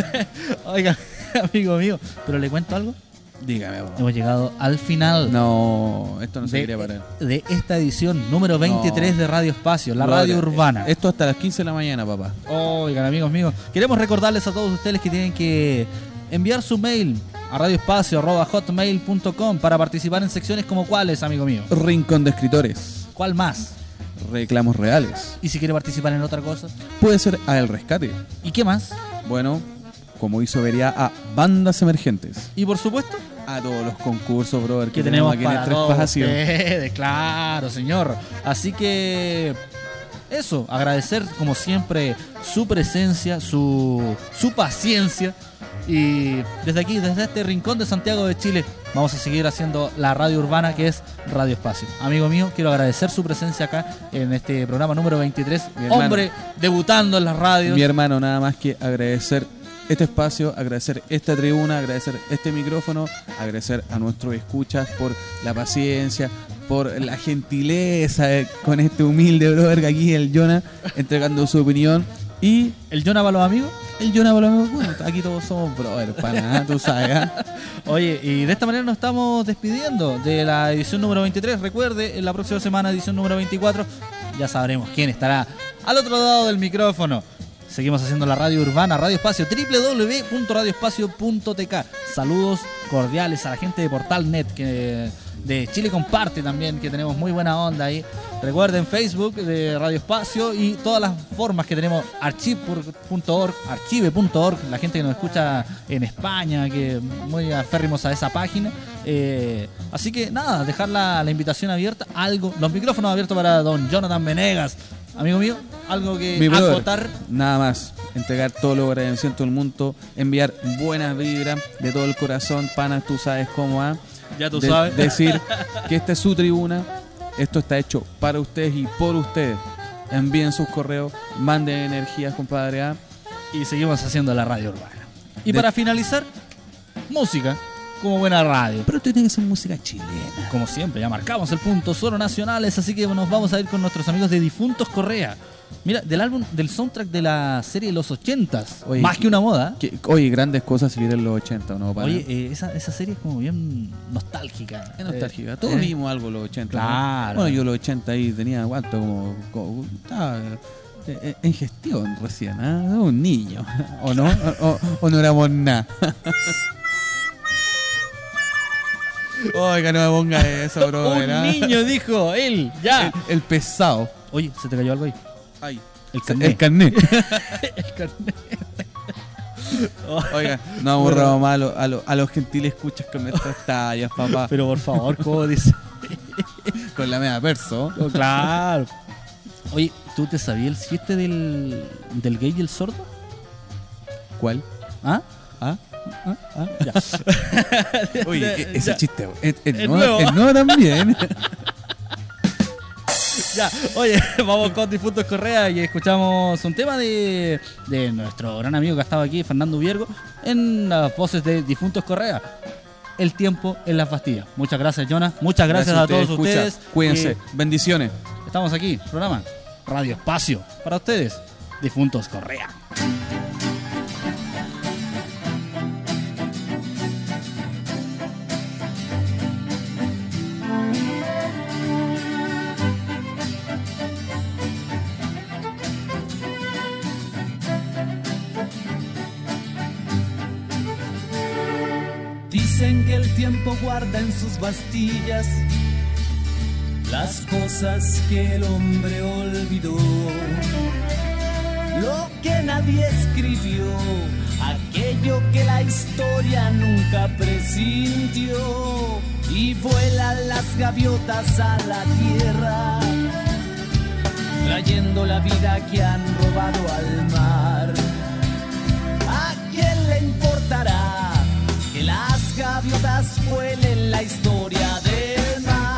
Oiga, amigo mío. ¿Pero le cuento algo? Dígame, vos. Hemos llegado al final No, esto no se de, quería parar. de esta edición número veintitrés No. de Radio Espacio, la Brother, radio urbana. Esto hasta las quince de la mañana, papá. Oigan, amigos míos, queremos recordarles a todos ustedes que tienen que enviar su mail a radioespacio arroba hotmail punto com para participar en secciones como cuáles, amigo mío. Rincón de escritores. ¿Cuál más? Reclamos reales. Y si quiere participar en otra cosa. Puede ser a El Rescate. ¿Y qué más? Bueno, como hizo Vería a bandas emergentes. Y por supuesto, A todos los concursos, brother, que tenemos aquí en para este todos espacio. ustedes, claro, señor. Así que eso, agradecer como siempre su presencia, su, su paciencia. Y desde aquí, desde este rincón de Santiago de Chile, vamos a seguir haciendo la radio urbana que es Radio Espacio. Amigo mío, quiero agradecer su presencia acá en este programa número veintitrés. Mi hermano. Hombre debutando en las radios. Mi hermano, nada más que agradecer este espacio, agradecer esta tribuna, agradecer este micrófono, agradecer a nuestros escuchas por la paciencia, por la gentileza eh, con este humilde brother que aquí el Jonah entregando su opinión. Y ¿El Jonah para los amigos? el Jonah, bueno, aquí todos somos brothers, pana, tú sabes, ¿eh? Oye, y de esta manera nos estamos despidiendo de la edición número veintitrés. Recuerde, en la próxima semana, edición número veinticuatro, ya sabremos quién estará al otro lado del micrófono. Seguimos haciendo la radio urbana, Radio Espacio, doble u doble u doble u punto radio espacio punto t k. Saludos cordiales a la gente de Portal Net, que de Chile Comparte también, que tenemos muy buena onda ahí. Recuerden Facebook de Radio Espacio y todas las formas que tenemos, archive punto org, archive punto org, la gente que nos escucha en España, que muy aférrimos a esa página. Eh, así que nada, dejar la, la invitación abierta, algo, los micrófonos abiertos para don Jonathan Venegas. Amigo mío, algo que Mi brother, acotar. nada más, entregar todo lo agradecimiento del mundo, enviar buenas vibras de todo el corazón, panas, tú sabes cómo va. Ya tú de- sabes. decir que esta es su tribuna, esto está hecho para ustedes y por ustedes. Envíen sus correos, manden energías, compadre A. Y seguimos haciendo la radio urbana. Y De- para finalizar, música, como buena radio. Pero tiene que ser música chilena. Como siempre, ya marcamos el punto solo nacionales, así que nos vamos a ir con nuestros amigos de Difuntos Correa. Mira, del álbum, del soundtrack de la serie de los ochentas, Oye, más que una moda. Que- oye, grandes cosas se vieron en los ochenta, ¿no? Para- Oye, eh, esa, esa serie es como bien nostálgica. es nostálgica. Eh, Todos eh, vimos algo en los ochenta. ¿no? Claro. Bueno, yo los ochenta ahí tenía, ¿cuánto? Como, como- estaba eh, eh, en gestión recién, ¿ah? Era un niño. ¿O no? ¿O, o- o no éramos nada? Oiga, no me ponga eso, bro. Un niño dijo, él, ya. El, el pesado. Oye, ¿se te cayó algo ahí? Ay, El el carnet. carnet. El carnet. Oiga, no aburramos más a, lo- a, lo- a los gentiles escuchas con nuestras tallas, papá. Pero por favor, ¿cómo dice? Con la media perso. Oh, claro. Oye, ¿tú te sabías el chiste del, del gay y el sordo? ¿Cuál? ¿Ah? ¿Ah? ¿Ah? ¿Ah? Ya. Oye, Ya, e- ese ya. chiste es, es Es nuevo, nuevo. es nuevo también. Ya, oye, vamos con Difuntos Correa y escuchamos un tema de, de nuestro gran amigo que estaba aquí, Fernando Viergo, en las voces de Difuntos Correa. El tiempo en las Bastillas. Muchas gracias, Jonas. Muchas gracias, a todos escucha. ustedes. Cuídense. Eh, Bendiciones. estamos aquí, programa Radio Espacio para ustedes, Difuntos Correa. Dicen que el tiempo guarda en sus bastillas las cosas que el hombre olvidó, lo que nadie escribió, aquello que la historia nunca presintió, y vuelan las gaviotas a la tierra, trayendo la vida que han robado al mar. ¿A quién le importará que las gaviotas vuelen la historia del mar?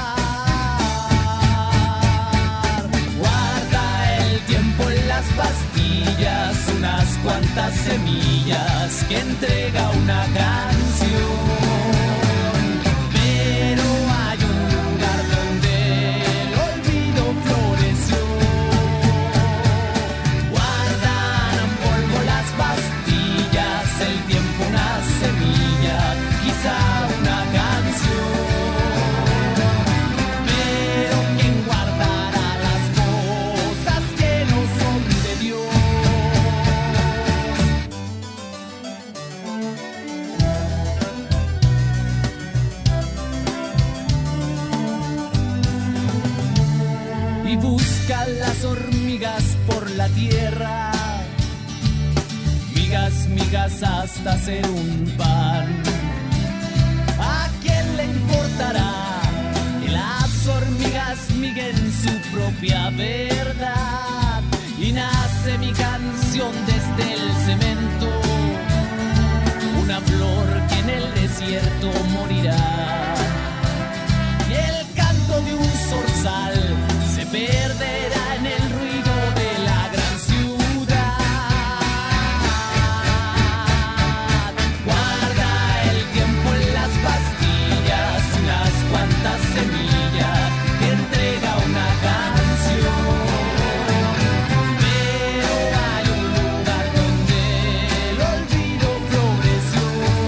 Guarda el tiempo en las pastillas, unas cuantas semillas que entrega una canción. Pero hay un lugar donde el olvido floreció. Guardan en polvo las pastillas, el tiempo una semilla, quizá una canción. Pero ¿quién guardará las cosas que no son de Dios? Y buscan las hormigas por la tierra, migas, migas hasta hacer un pan. ¿A quién le importará que las hormigas miguen su propia verdad? Y nace mi canción desde el cemento, una flor que en el desierto morirá. Y el canto de un zorzal se perderá en el ruido de la gran ciudad. Guarda el tiempo en las pastillas, unas cuantas semillas que entrega una canción. Pero hay un lugar donde el olvido floreció.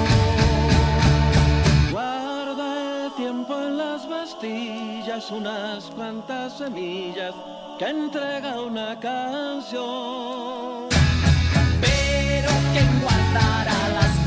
Guarda el tiempo en las pastillas, unas cuantas semillas que entrega una canción. Pero ¿quién guardará las